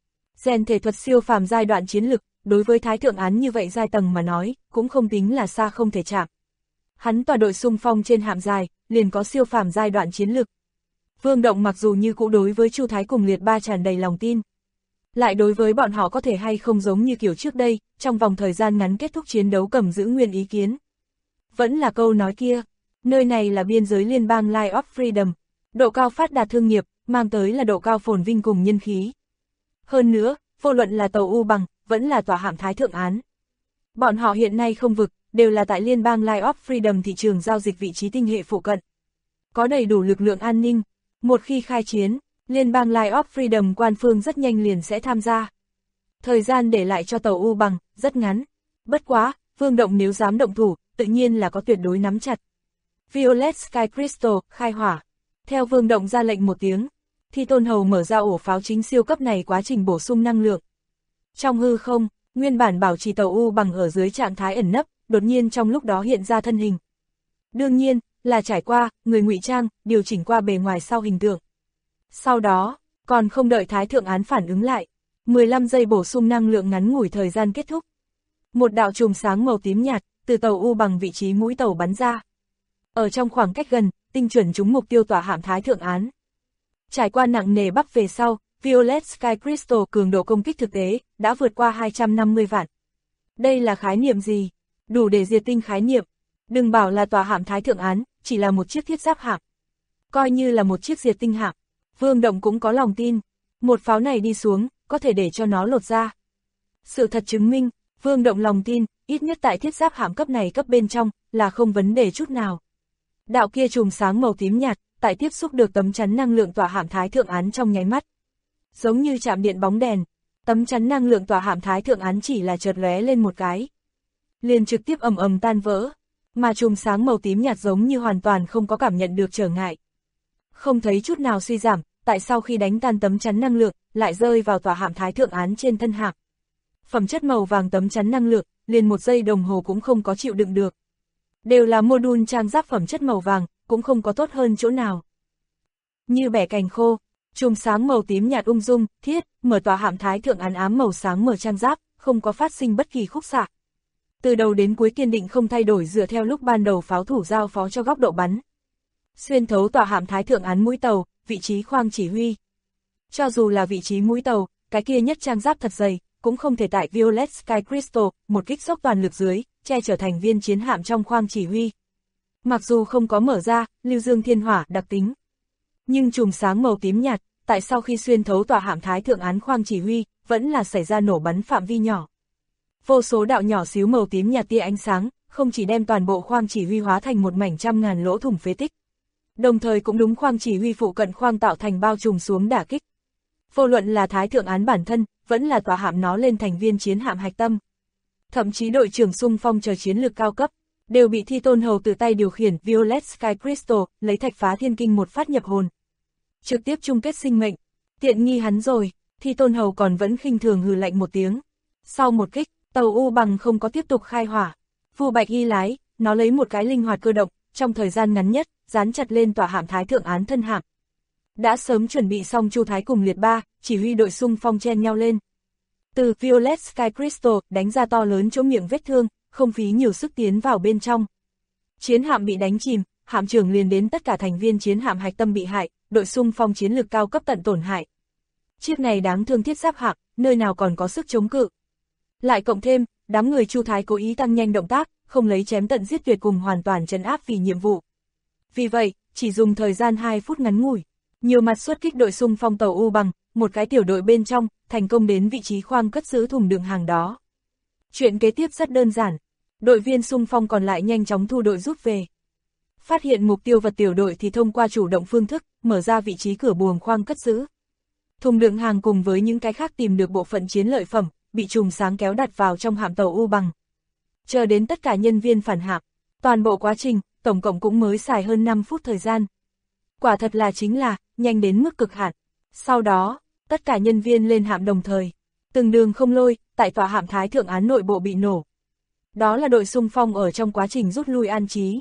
Rèn thể thuật siêu phàm giai đoạn chiến lực, đối với Thái Thượng Án như vậy giai tầng mà nói, cũng không tính là xa không thể chạm. Hắn tòa đội xung phong trên hạm dài, liền có siêu phàm giai đoạn chiến lực. Vương Động mặc dù như cũ đối với Chu Thái cùng Liệt Ba tràn đầy lòng tin. Lại đối với bọn họ có thể hay không giống như kiểu trước đây, trong vòng thời gian ngắn kết thúc chiến đấu cầm giữ nguyên ý kiến. Vẫn là câu nói kia, nơi này là biên giới liên bang Line of Freedom, độ cao phát đạt thương nghiệp, mang tới là độ cao phồn vinh cùng nhân khí. Hơn nữa, vô luận là tàu U bằng, vẫn là tòa hạm Thái Thượng Án. Bọn họ hiện nay không vực, đều là tại liên bang Line of Freedom thị trường giao dịch vị trí tinh hệ phụ cận. Có đầy đủ lực lượng an ninh, một khi khai chiến, liên bang Line of Freedom quan phương rất nhanh liền sẽ tham gia. Thời gian để lại cho tàu U bằng, rất ngắn. Bất quá, Vương Động nếu dám động thủ, tự nhiên là có tuyệt đối nắm chặt. Violet Sky Crystal, khai hỏa. Theo Vương Động ra lệnh một tiếng, Thi Tôn Hầu mở ra ổ pháo chính siêu cấp này quá trình bổ sung năng lượng. Trong hư không, nguyên bản bảo trì tàu U bằng ở dưới trạng thái ẩn nấp, đột nhiên trong lúc đó hiện ra thân hình. Đương nhiên, là trải qua, người ngụy trang, điều chỉnh qua bề ngoài sau hình tượng. Sau đó, còn không đợi Thái Thượng Án phản ứng lại, 15 giây bổ sung năng lượng ngắn ngủi thời gian kết thúc. Một đạo chùm sáng màu tím nhạt, từ tàu U bằng vị trí mũi tàu bắn ra. Ở trong khoảng cách gần, tinh chuẩn trúng mục tiêu tòa hạm Thái Thượng Án. Trải qua nặng nề bắp về sau, Violet Sky Crystal cường độ công kích thực tế, đã vượt qua 250 vạn. Đây là khái niệm gì? Đủ để diệt tinh khái niệm. Đừng bảo là tòa hạm Thái Thượng Án, chỉ là một chiếc thiết giáp hạm. Coi như là một chiếc diệt tinh hạm. Vương Động cũng có lòng tin. Một pháo này đi xuống, có thể để cho nó lột ra. Sự thật chứng minh, Vương Động lòng tin, ít nhất tại thiết giáp hạm cấp này cấp bên trong, là không vấn đề chút nào. Đạo kia chùm sáng màu tím nhạt, tại tiếp xúc được tấm chắn năng lượng tòa hạm Thái Thượng Án trong nháy mắt. Giống như chạm điện bóng đèn, tấm chắn năng lượng tòa hạm Thái Thượng Án chỉ là chợt lóe lên một cái. Liền trực tiếp ầm ầm tan vỡ, mà chùm sáng màu tím nhạt giống như hoàn toàn không có cảm nhận được trở ngại. Không thấy chút nào suy giảm, tại sau khi đánh tan tấm chắn năng lượng, lại rơi vào tòa hạm Thái Thượng Án trên thân hạm. Phẩm chất màu vàng tấm chắn năng lượng, liền 1 giây đồng hồ cũng không có chịu đựng được. Đều là module trang giáp phẩm chất màu vàng, cũng không có tốt hơn chỗ nào. Như bẻ cành khô, chùm sáng màu tím nhạt ung dung, thiết, mở tòa hạm Thái Thượng Án ám màu sáng mở trang giáp, không có phát sinh bất kỳ khúc xạ. Từ đầu đến cuối kiên định không thay đổi dựa theo lúc ban đầu pháo thủ giao phó cho góc độ bắn. Xuyên thấu tòa hạm Thái Thượng Án mũi tàu, vị trí khoang chỉ huy. Cho dù là vị trí mũi tàu, cái kia nhất trang giáp thật dày, cũng không thể tại Violet Sky Crystal, một kích sốc toàn lực dưới, che trở thành viên chiến hạm trong khoang chỉ huy. Mặc dù không có mở ra, lưu dương thiên hỏa đặc tính. Nhưng chùm sáng màu tím nhạt, tại sau khi xuyên thấu tòa hạm Thái Thượng Án khoang chỉ huy, vẫn là xảy ra nổ bắn phạm vi nhỏ. Vô số đạo nhỏ xíu màu tím nhạt tia ánh sáng, không chỉ đem toàn bộ khoang chỉ huy hóa thành một mảnh trăm ngàn lỗ thủng phế tích. Đồng thời cũng đúng khoang chỉ huy phụ cận khoang tạo thành bao trùm xuống đả kích. Vô luận là Thái Thượng Án bản thân, vẫn là tòa hạm nó lên thành viên chiến hạm hạch tâm. Thậm chí đội trưởng xung phong chờ chiến lược cao cấp, đều bị Thi Tôn Hầu tự tay điều khiển Violet Sky Crystal, lấy thạch phá thiên kinh một phát nhập hồn. Trực tiếp chung kết sinh mệnh, tiện nghi hắn rồi, Thi Tôn Hầu còn vẫn khinh thường hừ lạnh một tiếng. Sau một kích, tàu U bằng không có tiếp tục khai hỏa. Vu Bạch Y lái, nó lấy một cái linh hoạt cơ động, trong thời gian ngắn nhất, dán chặt lên tòa hạm Thái Thượng Án thân hạm. Đã sớm chuẩn bị xong Chu Thái cùng Liệt Ba, chỉ huy đội xung phong chen nhau lên. Từ Violet Sky Crystal đánh ra to lớn chỗ miệng vết thương, không phí nhiều sức tiến vào bên trong. Chiến hạm bị đánh chìm, hạm trưởng liền đến tất cả thành viên chiến hạm hạch tâm bị hại, đội xung phong chiến lược cao cấp tận tổn hại. Chiếc này đáng thương thiết giáp hạm, nơi nào còn có sức chống cự. Lại cộng thêm, đám người Chu Thái cố ý tăng nhanh động tác, không lấy chém tận giết tuyệt cùng hoàn toàn trấn áp vì nhiệm vụ. Vì vậy, chỉ dùng thời gian 2 phút ngắn ngủi, nhiều mặt xuất kích đội xung phong tàu U bằng, một cái tiểu đội bên trong, thành công đến vị trí khoang cất giữ thùng đựng hàng đó. Chuyện kế tiếp rất đơn giản, đội viên xung phong còn lại nhanh chóng thu đội rút về. Phát hiện mục tiêu vật tiểu đội thì thông qua chủ động phương thức, mở ra vị trí cửa buồng khoang cất giữ. Thùng đựng hàng cùng với những cái khác tìm được bộ phận chiến lợi phẩm, bị chùm sáng kéo đặt vào trong hạm tàu U Bằng. Chờ đến tất cả nhân viên phản hạm, toàn bộ quá trình, tổng cộng cũng mới xài hơn 5 phút thời gian. Quả thật là chính là, nhanh đến mức cực hạn. Sau đó, tất cả nhân viên lên hạm đồng thời. Từng đường không lôi, tại tòa hạm Thái Thượng Án nội bộ bị nổ. Đó là đội xung phong ở trong quá trình rút lui an trí.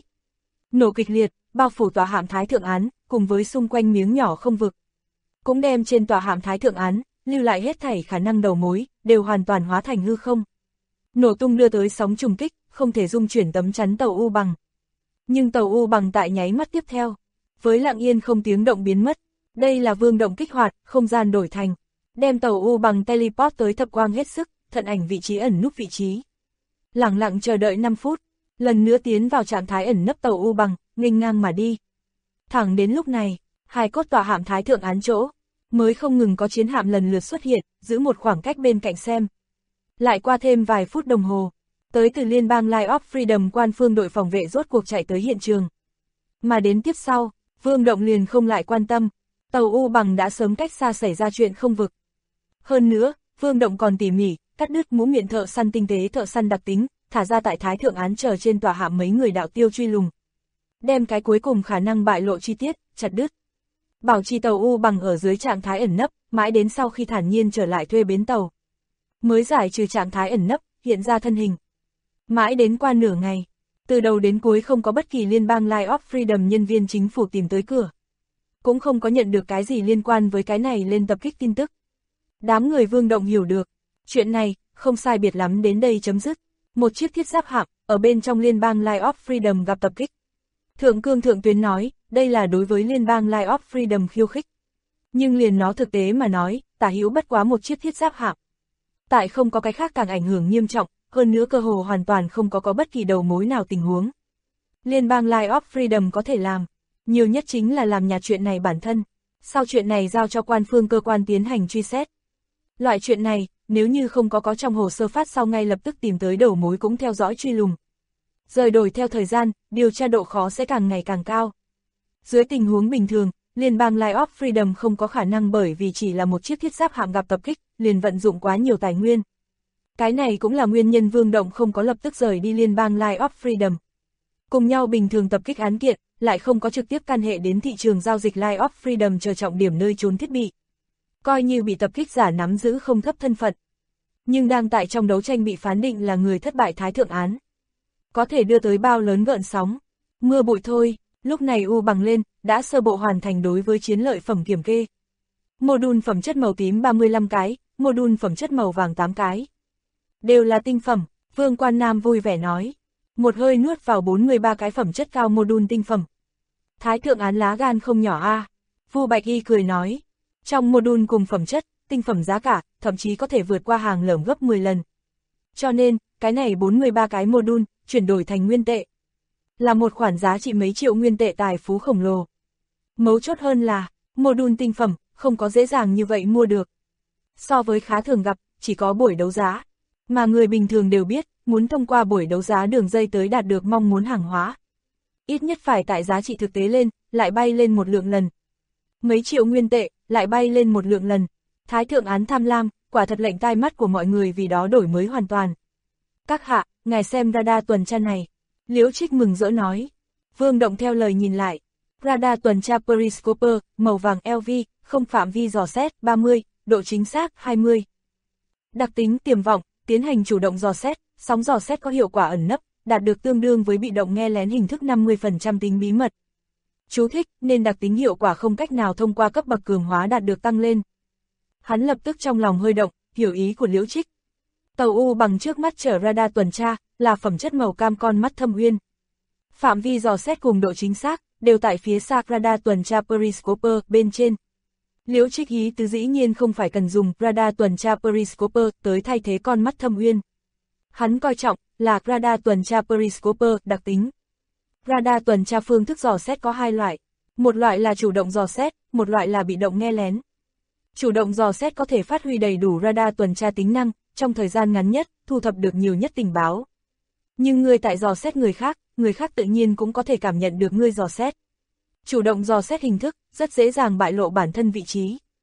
Nổ kịch liệt, bao phủ tòa hạm Thái Thượng Án, cùng với xung quanh miếng nhỏ không vực. Cũng đem trên tòa hạm Thái Thượng Án, lưu lại hết thảy khả năng đầu mối, đều hoàn toàn hóa thành hư không. Nổ tung đưa tới sóng trùng kích, không thể dung chuyển tấm chắn tàu U Bằng. Nhưng tàu U Bằng tại nháy mắt tiếp theo, với lặng yên không tiếng động biến mất. Đây là vương động kích hoạt, không gian đổi thành. Đem tàu U Bằng teleport tới thập quang hết sức, thận ảnh vị trí ẩn núp vị trí. Lẳng lặng chờ đợi 5 phút, lần nữa tiến vào trạng thái ẩn nấp tàu U Bằng, nghênh ngang mà đi. Thẳng đến lúc này, hài cốt tòa hạm Thái Thượng Án chỗ, mới không ngừng có chiến hạm lần lượt xuất hiện, giữ một khoảng cách bên cạnh xem. Lại qua thêm vài phút đồng hồ, tới từ liên bang Line of Freedom quan phương đội phòng vệ rốt cuộc chạy tới hiện trường. Mà đến tiếp sau, Vương Động liền không lại quan tâm, tàu U Bằng đã sớm cách xa xảy ra chuyện không vực. Hơn nữa, Vương Động còn tỉ mỉ, cắt đứt mũ miệng thợ săn tinh tế thợ săn đặc tính, thả ra tại Thái Thượng Án chờ trên tòa hạm mấy người đạo tiêu truy lùng. Đem cái cuối cùng khả năng bại lộ chi tiết, chặt đứt. Bảo trì tàu U Bằng ở dưới trạng thái ẩn nấp, mãi đến sau khi thản nhiên trở lại thuê bến tàu. Mới giải trừ trạng thái ẩn nấp, hiện ra thân hình. Mãi đến qua nửa ngày, từ đầu đến cuối không có bất kỳ liên bang Line of Freedom nhân viên chính phủ tìm tới cửa. Cũng không có nhận được cái gì liên quan với cái này lên tập kích tin tức. Đám người Vương Động hiểu được, chuyện này, không sai biệt lắm đến đây chấm dứt. Một chiếc thiết giáp hạm, ở bên trong liên bang Line of Freedom gặp tập kích. Thượng Cương Thượng Tuyến nói, đây là đối với liên bang Line of Freedom khiêu khích. Nhưng liền nó thực tế mà nói, tả hữu bất quá một chiếc thiết giáp hạm. Tại không có cái khác càng ảnh hưởng nghiêm trọng, hơn nữa cơ hồ hoàn toàn không có bất kỳ đầu mối nào tình huống. Liên bang Line of Freedom có thể làm, nhiều nhất chính là làm nhạt chuyện này bản thân. Sau chuyện này giao cho quan phương cơ quan tiến hành truy xét. Loại chuyện này, nếu như không có trong hồ sơ phát sau ngay lập tức tìm tới đầu mối cũng theo dõi truy lùng. Rời đổi theo thời gian, điều tra độ khó sẽ càng ngày càng cao. Dưới tình huống bình thường, liên bang Line of Freedom không có khả năng bởi vì chỉ là một chiếc thiết giáp hạm gặp tập kích, liền vận dụng quá nhiều tài nguyên. Cái này cũng là nguyên nhân Vương Động không có lập tức rời đi liên bang Line of Freedom. Cùng nhau bình thường tập kích án kiện, lại không có trực tiếp can hệ đến thị trường giao dịch Line of Freedom chờ trọng điểm nơi trốn thiết bị. Coi như bị tập kích giả nắm giữ không thấp thân phận. Nhưng đang tại trong đấu tranh bị phán định là người thất bại Thái Thượng Án. Có thể đưa tới bao lớn gợn sóng. Mưa bụi thôi, lúc này U Bằng lên, đã sơ bộ hoàn thành đối với chiến lợi phẩm kiểm kê. Module phẩm chất màu tím 35 cái, module phẩm chất màu vàng 8 cái. Đều là tinh phẩm, Vương Quan Nam vui vẻ nói. Một hơi nuốt vào 43 cái phẩm chất cao module tinh phẩm. Thái Thượng Án lá gan không nhỏ a. Vu Bạch Y cười nói. Trong module cùng phẩm chất, tinh phẩm giá cả, thậm chí có thể vượt qua hàng lởm gấp 10 lần. Cho nên, cái này 43 cái module, chuyển đổi thành nguyên tệ. Là một khoản giá trị mấy triệu nguyên tệ tài phú khổng lồ. Mấu chốt hơn là, module tinh phẩm, không có dễ dàng như vậy mua được. So với khá thường gặp, chỉ có buổi đấu giá. Mà người bình thường đều biết, muốn thông qua buổi đấu giá đường dây tới đạt được mong muốn hàng hóa. Ít nhất phải tại giá trị thực tế lên, lại bay lên một lượng lần. Mấy triệu nguyên tệ, lại bay lên một lượng lần. Thái Thượng Án tham lam, quả thật lệnh tai mắt của mọi người vì đó đổi mới hoàn toàn. Các hạ, ngài xem radar tuần tra này. Liễu Trích mừng rỡ nói. Vương Động theo lời nhìn lại. Radar tuần tra Periscope, màu vàng LV, không phạm vi dò xét, 30, độ chính xác, 20. Đặc tính tiềm vọng, tiến hành chủ động dò xét, sóng dò xét có hiệu quả ẩn nấp, đạt được tương đương với bị động nghe lén hình thức 50% tính bí mật. Chú thích, nên đặc tính hiệu quả không cách nào thông qua cấp bậc cường hóa đạt được tăng lên. Hắn lập tức trong lòng hơi động, hiểu ý của Liễu Trích. Tàu U Bằng trước mắt chở radar tuần tra, là phẩm chất màu cam con mắt thâm uyên. Phạm vi dò xét cùng độ chính xác, đều tại phía xa radar tuần tra Periscope bên trên. Liễu Trích ý tứ dĩ nhiên không phải cần dùng radar tuần tra Periscope tới thay thế con mắt thâm uyên. Hắn coi trọng là radar tuần tra Periscope đặc tính. Radar tuần tra phương thức dò xét có hai loại. Một loại là chủ động dò xét, một loại là bị động nghe lén. Chủ động dò xét có thể phát huy đầy đủ radar tuần tra tính năng, trong thời gian ngắn nhất, thu thập được nhiều nhất tình báo. Nhưng người tại dò xét người khác tự nhiên cũng có thể cảm nhận được ngươi dò xét. Chủ động dò xét hình thức, rất dễ dàng bại lộ bản thân vị trí.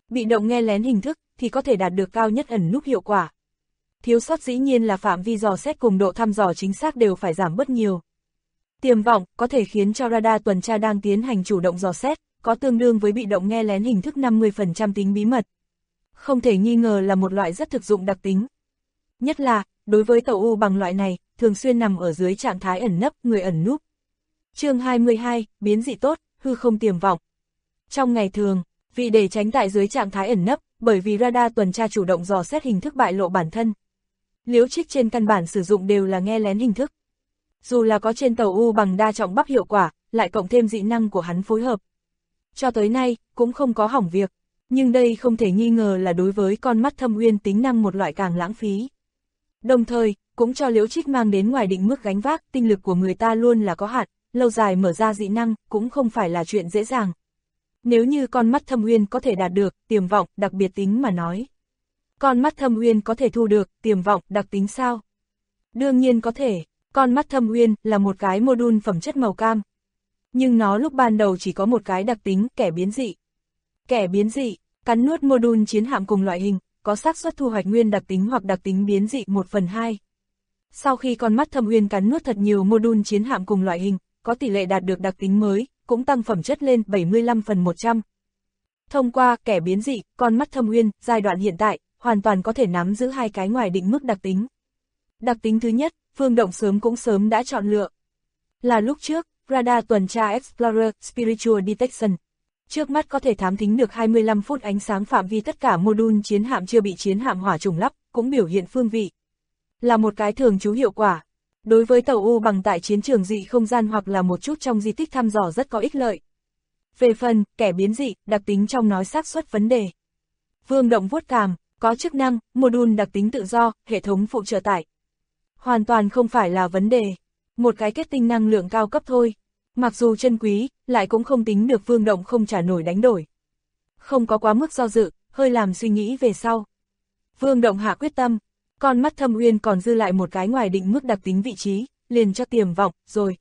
Bị động nghe lén hình thức thì có thể đạt được cao nhất ẩn núp hiệu quả. Thiếu sót dĩ nhiên là phạm vi dò xét cùng độ thăm dò chính xác đều phải giảm bớt nhiều. Tiềm vọng có thể khiến cho radar tuần tra đang tiến hành chủ động dò xét, có tương đương với bị động nghe lén hình thức 50% tính bí mật. Không thể nghi ngờ là một loại rất thực dụng đặc tính. Nhất là, đối với tàu U bằng loại này, thường xuyên nằm ở dưới trạng thái ẩn nấp, người ẩn núp. Chương 22, biến dị tốt, hư không tiềm vọng. Trong ngày thường, vì để tránh tại dưới trạng thái ẩn nấp, bởi vì radar tuần tra chủ động dò xét hình thức bại lộ bản thân. Liễu Trích trên căn bản sử dụng đều là nghe lén hình thức. Dù là có trên tàu U bằng đa trọng bắp hiệu quả, lại cộng thêm dị năng của hắn phối hợp. Cho tới nay, cũng không có hỏng việc. Nhưng đây không thể nghi ngờ là đối với con mắt Thâm Uyên tính năng một loại càng lãng phí. Đồng thời, cũng cho Liễu Trích mang đến ngoài định mức gánh vác, tinh lực của người ta luôn là có hạn, lâu dài mở ra dị năng cũng không phải là chuyện dễ dàng. Nếu như con mắt Thâm Uyên có thể đạt được tiềm vọng đặc biệt tính mà nói. Con mắt Thâm Uyên có thể thu được tiềm vọng đặc tính sao? Đương nhiên có thể, con mắt Thâm Uyên là một cái module phẩm chất màu cam. Nhưng nó lúc ban đầu chỉ có một cái đặc tính kẻ biến dị. Kẻ biến dị, cắn nuốt module chiến hạm cùng loại hình, có xác suất thu hoạch nguyên đặc tính hoặc đặc tính biến dị 1/2. Sau khi con mắt Thâm Uyên cắn nuốt thật nhiều module chiến hạm cùng loại hình, có tỷ lệ đạt được đặc tính mới, cũng tăng phẩm chất lên 75/100. Thông qua kẻ biến dị, con mắt Thâm Uyên, giai đoạn hiện tại, hoàn toàn có thể nắm giữ hai cái ngoài định mức đặc tính. Đặc tính thứ nhất, Phương Động cũng sớm đã chọn lựa. Là lúc trước, radar tuần tra Explorer, Spiritual Detection. Trước mắt có thể thám thính được 25 phút ánh sáng phạm vi tất cả module chiến hạm chưa bị chiến hạm hỏa trùng lắp, cũng biểu hiện phương vị. Là một cái thường trú hiệu quả. Đối với tàu U bằng tại chiến trường dị không gian hoặc là một chút trong di tích thăm dò rất có ích lợi. Về phần, kẻ biến dị, đặc tính trong nói xác suất vấn đề. Vương Động vuốt cằm, có chức năng, module đặc tính tự do, hệ thống phụ trợ tải. Hoàn toàn không phải là vấn đề. Một cái kết tinh năng lượng cao cấp thôi. Mặc dù chân quý, lại cũng không tính được Vương Động không trả nổi đánh đổi. Không có quá mức do dự, hơi làm suy nghĩ về sau. Vương Động hạ quyết tâm, con mắt Thâm Uyên còn dư lại một cái ngoài định mức đặc tính vị trí, liền cho tiềm vọng, rồi.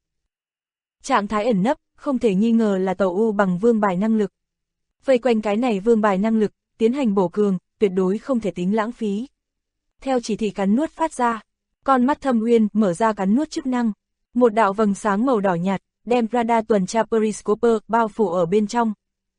Trạng thái ẩn nấp, không thể nghi ngờ là tàu U bằng vương bài năng lực. Vây quanh cái này vương bài năng lực, tiến hành bổ cường, tuyệt đối không thể tính lãng phí. Theo chỉ thị cắn nuốt phát ra, con mắt Thâm Uyên mở ra cắn nuốt chức năng. Một đạo vầng sáng màu đỏ nhạt, đem radar tuần tra periscope bao phủ ở bên trong.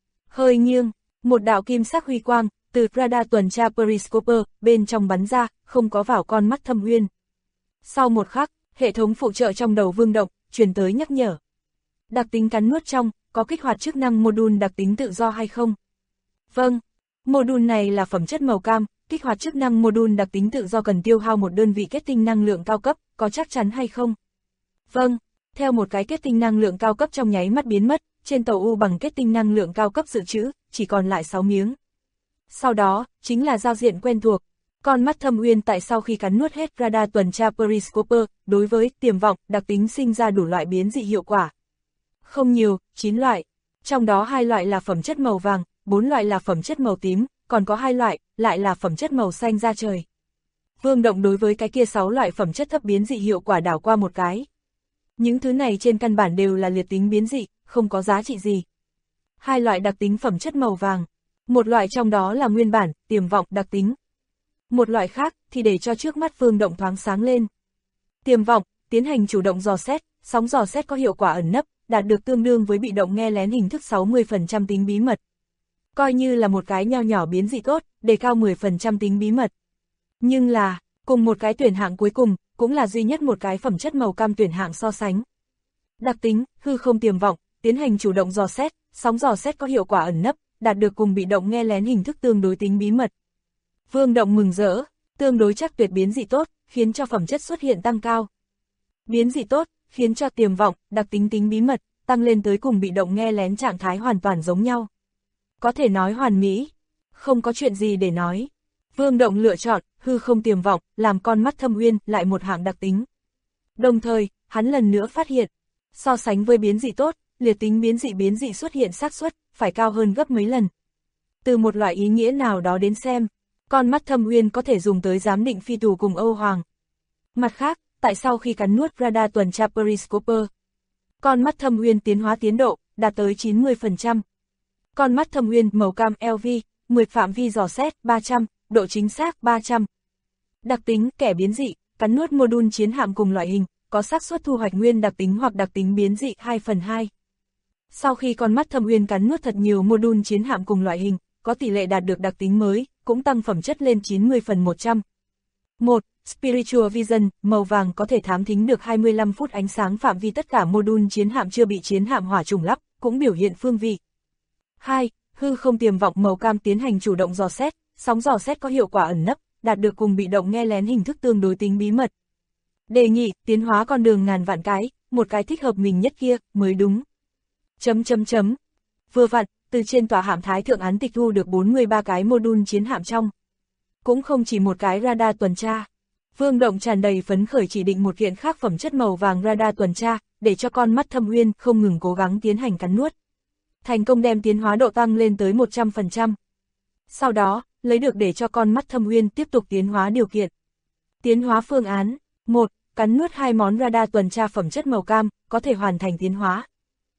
Hơi nghiêng, một đạo kim sắc huy quang, từ radar tuần tra periscope bên trong bắn ra, không có vào con mắt Thâm Uyên. Sau một khắc, hệ thống phụ trợ trong đầu Vương Động, truyền tới nhắc nhở. Đặc tính cắn nuốt trong, có kích hoạt chức năng module đặc tính tự do hay không? Vâng, module này là phẩm chất màu cam, kích hoạt chức năng module đặc tính tự do cần tiêu hao một đơn vị kết tinh năng lượng cao cấp, có chắc chắn hay không? Vâng, theo một cái kết tinh năng lượng cao cấp trong nháy mắt biến mất, trên tàu U bằng kết tinh năng lượng cao cấp dự trữ, chỉ còn lại 6 miếng. Sau đó, chính là giao diện quen thuộc. Con mắt Thâm Uyên tại sau khi cắn nuốt hết radar tuần tra periscope, đối với tiềm vọng, đặc tính sinh ra đủ loại biến dị hiệu quả. Không nhiều, 9 loại. Trong đó 2 loại là phẩm chất màu vàng, 4 loại là phẩm chất màu tím, còn có 2 loại, lại là phẩm chất màu xanh da trời. Vương Động đối với cái kia 6 loại phẩm chất thấp biến dị hiệu quả đảo qua một cái. Những thứ này trên căn bản đều là liệt tính biến dị, không có giá trị gì. 2 loại đặc tính phẩm chất màu vàng. Một loại trong đó là nguyên bản, tiềm vọng đặc tính. Một loại khác thì để cho trước mắt Vương Động thoáng sáng lên. Tiềm vọng, tiến hành chủ động dò xét, sóng dò xét có hiệu quả ẩn nấp, đạt được tương đương với bị động nghe lén hình thức 60% tính bí mật. Coi như là một cái nho nhỏ biến dị tốt, đề cao 10% tính bí mật. Nhưng là, cùng một cái tuyển hạng cuối cùng, cũng là duy nhất một cái phẩm chất màu cam tuyển hạng so sánh. Đặc tính, hư không tiềm vọng, tiến hành chủ động dò xét, sóng dò xét có hiệu quả ẩn nấp, đạt được cùng bị động nghe lén hình thức tương đối tính bí mật. Vương Động mừng rỡ, tương đối chắc tuyệt biến dị tốt, khiến cho phẩm chất xuất hiện tăng cao. Biến dị tốt, khiến cho tiềm vọng, đặc tính tính bí mật, tăng lên tới cùng bị động nghe lén trạng thái hoàn toàn giống nhau. Có thể nói hoàn mỹ, không có chuyện gì để nói. Vương Động lựa chọn, hư không tiềm vọng, làm con mắt Thâm Uyên lại một hạng đặc tính. Đồng thời, hắn lần nữa phát hiện, so sánh với biến dị tốt, liệt tính biến dị xuất hiện xác suất phải cao hơn gấp mấy lần. Từ một loại ý nghĩa nào đó đến xem, con mắt Thâm Uyên có thể dùng tới giám định phi tù cùng Âu Hoàng. Mặt khác, tại sau khi cắn nuốt radar tuần tra periscope, con mắt Thâm Uyên tiến hóa tiến độ đạt tới 90%. Con mắt Thâm Uyên màu cam LV 10 phạm vi dò xét 300, độ chính xác 300. Đặc tính kẻ biến dị, cắn nuốt module chiến hạm cùng loại hình, có xác suất thu hoạch nguyên đặc tính hoặc đặc tính biến dị 2/2. Sau khi con mắt Thâm Uyên cắn nuốt thật nhiều module chiến hạm cùng loại hình, có tỷ lệ đạt được đặc tính mới, cũng tăng phẩm chất lên 90/100. 1. Spiritual Vision, màu vàng có thể thám thính được 25 phút ánh sáng phạm vi tất cả module chiến hạm chưa bị chiến hạm hỏa trùng lắp, cũng biểu hiện phương vị. 2. Hư không tiềm vọng màu cam tiến hành chủ động dò xét, sóng dò xét có hiệu quả ẩn nấp, đạt được cùng bị động nghe lén hình thức tương đối tính bí mật. Đề nghị, tiến hóa con đường ngàn vạn cái, một cái thích hợp mình nhất kia, mới đúng. Vừa vặn, từ trên tòa hạm Thái Thượng Án tịch thu được 43 cái module chiến hạm trong. Cũng không chỉ một cái radar tuần tra. Vương Động tràn đầy phấn khởi chỉ định một kiện khác phẩm chất màu vàng radar tuần tra, để cho con mắt Thâm Uyên không ngừng cố gắng tiến hành cắn nuốt. Thành công đem tiến hóa độ tăng lên tới 100%. Sau đó, lấy được để cho con mắt Thâm Uyên tiếp tục tiến hóa điều kiện. Tiến hóa phương án 1. Cắn nuốt 2 món radar tuần tra phẩm chất màu cam, có thể hoàn thành tiến hóa.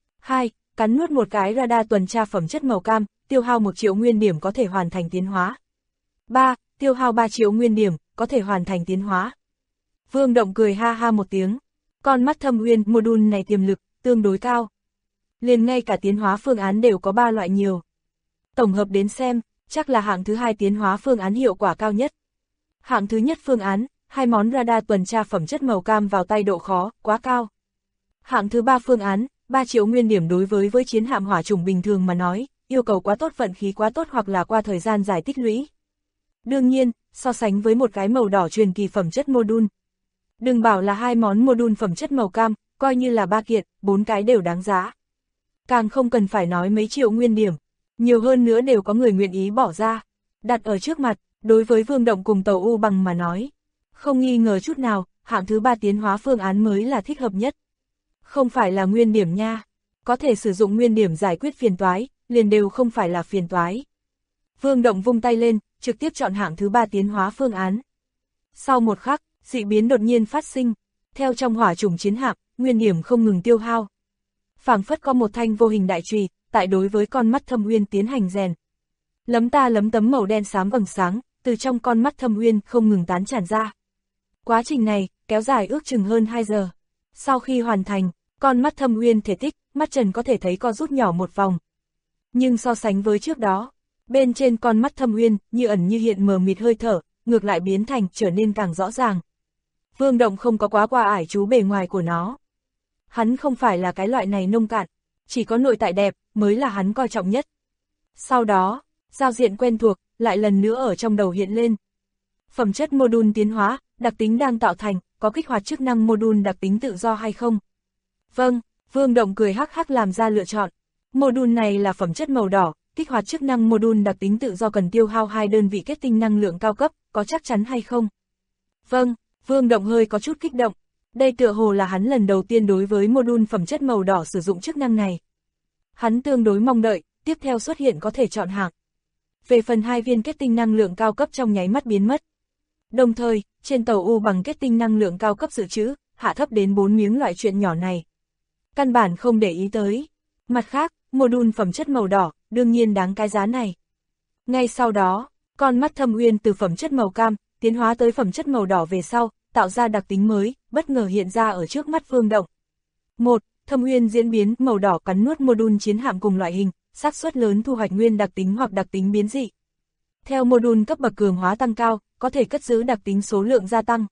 2. Cắn nuốt một cái radar tuần tra phẩm chất màu cam, tiêu hao 1 triệu nguyên điểm có thể hoàn thành tiến hóa. 3. Tiêu hao 3 triệu nguyên điểm, có thể hoàn thành tiến hóa. Vương Động cười ha ha một tiếng. Con mắt Thâm Uyên module này tiềm lực, tương đối cao. Liền ngay cả tiến hóa phương án đều có 3 loại nhiều. Tổng hợp đến xem, chắc là hạng thứ 2 tiến hóa phương án hiệu quả cao nhất. Hạng thứ nhất phương án, 2 món radar tuần tra phẩm chất màu cam vào tay độ khó, quá cao. Hạng thứ 3 phương án, 3 triệu nguyên điểm đối với chiến hạm hỏa chủng bình thường mà nói, yêu cầu quá tốt vận khí quá tốt hoặc là qua thời gian dài tích lũy. Đương nhiên, so sánh với một cái màu đỏ truyền kỳ phẩm chất module. Đừng bảo là 2 món module phẩm chất màu cam, coi như là 3 kiện, 4 cái đều đáng giá. Càng không cần phải nói mấy triệu nguyên điểm, nhiều hơn nữa đều có người nguyện ý bỏ ra. Đặt ở trước mặt, đối với Vương Động cùng Tàu U Bằng mà nói, không nghi ngờ chút nào, hạng thứ 3 tiến hóa phương án mới là thích hợp nhất. Không phải là nguyên điểm nha, có thể sử dụng nguyên điểm giải quyết phiền toái, liền đều không phải là phiền toái. Vương Động vung tay lên, trực tiếp chọn hạng thứ 3 tiến hóa phương án. Sau một khắc, dị biến đột nhiên phát sinh, theo trong hỏa chủng chiến hạm, nguyên điểm không ngừng tiêu hao. Phảng phất có một thanh vô hình đại chùy, tại đối với con mắt Thâm Uyên tiến hành rèn. Lấm ta lấm tấm màu đen xám vầng sáng, từ trong con mắt Thâm Uyên không ngừng tán tràn ra. Quá trình này, kéo dài ước chừng hơn 2 giờ. Sau khi hoàn thành, con mắt Thâm Uyên thể tích, mắt trần có thể thấy co rút nhỏ một vòng. Nhưng so sánh với trước đó, bên trên con mắt Thâm Uyên, như ẩn như hiện mờ mịt hơi thở, ngược lại biến thành trở nên càng rõ ràng. Vương Động không có quá qua ải chú bề ngoài của nó. Hắn không phải là cái loại này nông cạn, chỉ có nội tại đẹp mới là hắn coi trọng nhất. Sau đó, giao diện quen thuộc lại lần nữa ở trong đầu hiện lên. Phẩm chất module tiến hóa, đặc tính đang tạo thành, có kích hoạt chức năng module đặc tính tự do hay không? Vâng, Vương Động cười hắc hắc làm ra lựa chọn. Module này là phẩm chất màu đỏ, kích hoạt chức năng module đặc tính tự do cần tiêu hao 2 đơn vị kết tinh năng lượng cao cấp, có chắc chắn hay không? Vâng, Vương Động hơi có chút kích động. Đây tựa hồ là hắn lần đầu tiên đối với module phẩm chất màu đỏ sử dụng chức năng này. Hắn tương đối mong đợi, tiếp theo xuất hiện có thể chọn hạng. Về phần 2 viên kết tinh năng lượng cao cấp trong nháy mắt biến mất. Đồng thời, trên Tàu U Bằng kết tinh năng lượng cao cấp dự trữ, hạ thấp đến 4 miếng loại chuyện nhỏ này. Căn bản không để ý tới. Mặt khác, module phẩm chất màu đỏ, đương nhiên đáng cái giá này. Ngay sau đó, con mắt Thâm Uyên từ phẩm chất màu cam, tiến hóa tới phẩm chất màu đỏ về sau, tạo ra đặc tính mới, bất ngờ hiện ra ở trước mắt Vương Động. 1. Thâm Uyên diễn biến màu đỏ cắn nuốt module chiến hạm cùng loại hình, xác suất lớn thu hoạch nguyên đặc tính hoặc đặc tính biến dị. Theo module cấp bậc cường hóa tăng cao, có thể cất giữ đặc tính số lượng gia tăng.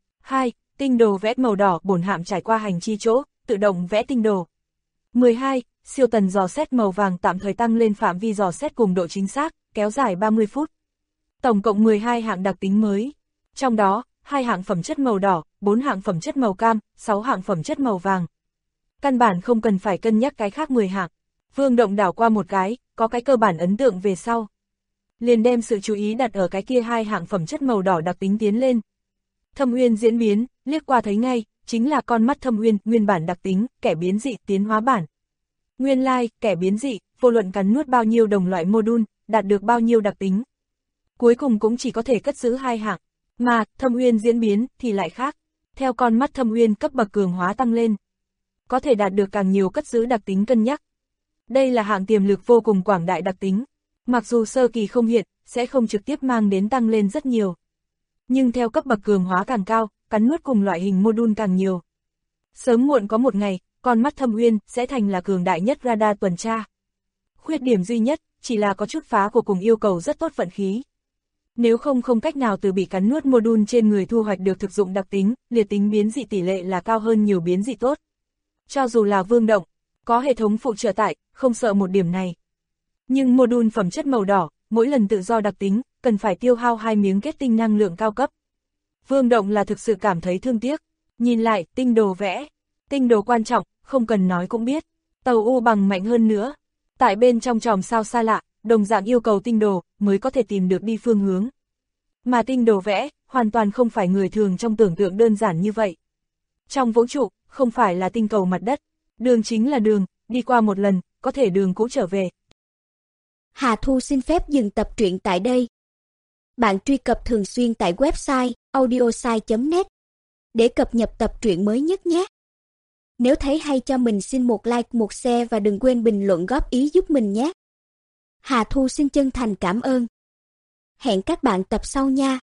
2. Tinh đồ vẽ màu đỏ bổn hạm trải qua hành chi chỗ, tự động vẽ tinh đồ. 12. Siêu tần dò xét màu vàng tạm thời tăng lên phạm vi dò xét cùng độ chính xác, kéo dài 30 phút. Tổng cộng 12 hạng đặc tính mới. Trong đó, 2 hạng phẩm chất màu đỏ, 4 hạng phẩm chất màu cam, 6 hạng phẩm chất màu vàng. Căn bản không cần phải cân nhắc cái khác 10 hạng. Vương Động đảo qua một cái, có cái cơ bản ấn tượng về sau. Liền đem sự chú ý đặt ở cái kia 2 hạng phẩm chất màu đỏ đặc tính tiến lên. Thâm Uyên diễn biến, liếc qua thấy ngay, chính là con mắt Thâm Uyên, nguyên bản đặc tính, kẻ biến dị tiến hóa bản. Nguyên lai, kẻ biến dị, vô luận cắn nuốt bao nhiêu đồng loại module, đạt được bao nhiêu đặc tính. Cuối cùng cũng chỉ có thể cất giữ 2 hạng, mà Thâm Uyên diễn biến thì lại khác. Theo con mắt Thâm Uyên cấp bậc cường hóa tăng lên, có thể đạt được càng nhiều cất giữ đặc tính cân nhắc. Đây là hạng tiềm lực vô cùng quảng đại đặc tính. Mặc dù sơ kỳ không hiện, sẽ không trực tiếp mang đến tăng lên rất nhiều. Nhưng theo cấp bậc cường hóa càng cao, cắn nuốt cùng loại hình module càng nhiều. Sớm muộn có một ngày, con mắt Thâm Uyên sẽ thành là cường đại nhất radar tuần tra. Khuyết điểm duy nhất, chỉ là có chút phá của cùng yêu cầu rất tốt vận khí. Nếu không cách nào từ bị cắn nuốt module trên người thu hoạch được thực dụng đặc tính, liệt tính biến dị tỷ lệ là cao hơn nhiều biến dị tốt. Cho dù là Vương Động, có hệ thống phụ trợ tại, không sợ một điểm này. Nhưng module phẩm chất màu đỏ, mỗi lần tự do đặc tính, cần phải tiêu hao 2 miếng kết tinh năng lượng cao cấp. Vương Động là thực sự cảm thấy thương tiếc. Nhìn lại, tinh đồ vẽ. Tinh đồ quan trọng, không cần nói cũng biết. Tàu U bằng mạnh hơn nữa. Tại bên trong chòm sao xa lạ, đồng dạng yêu cầu tinh đồ, mới có thể tìm được đi phương hướng. Mà tinh đồ vẽ, hoàn toàn không phải người thường trong tưởng tượng đơn giản như vậy. Trong vũ trụ, không phải là tinh cầu mặt đất. Đường chính là đường, đi qua một lần, có thể đường cũ trở về. Hà Thu xin phép dừng tập truyện tại đây. Bạn truy cập thường xuyên tại website audiosai.net để cập nhật tập truyện mới nhất nhé. Nếu thấy hay cho mình xin một like, một share và đừng quên bình luận góp ý giúp mình nhé. Hà Thu xin chân thành cảm ơn. Hẹn các bạn tập sau nha.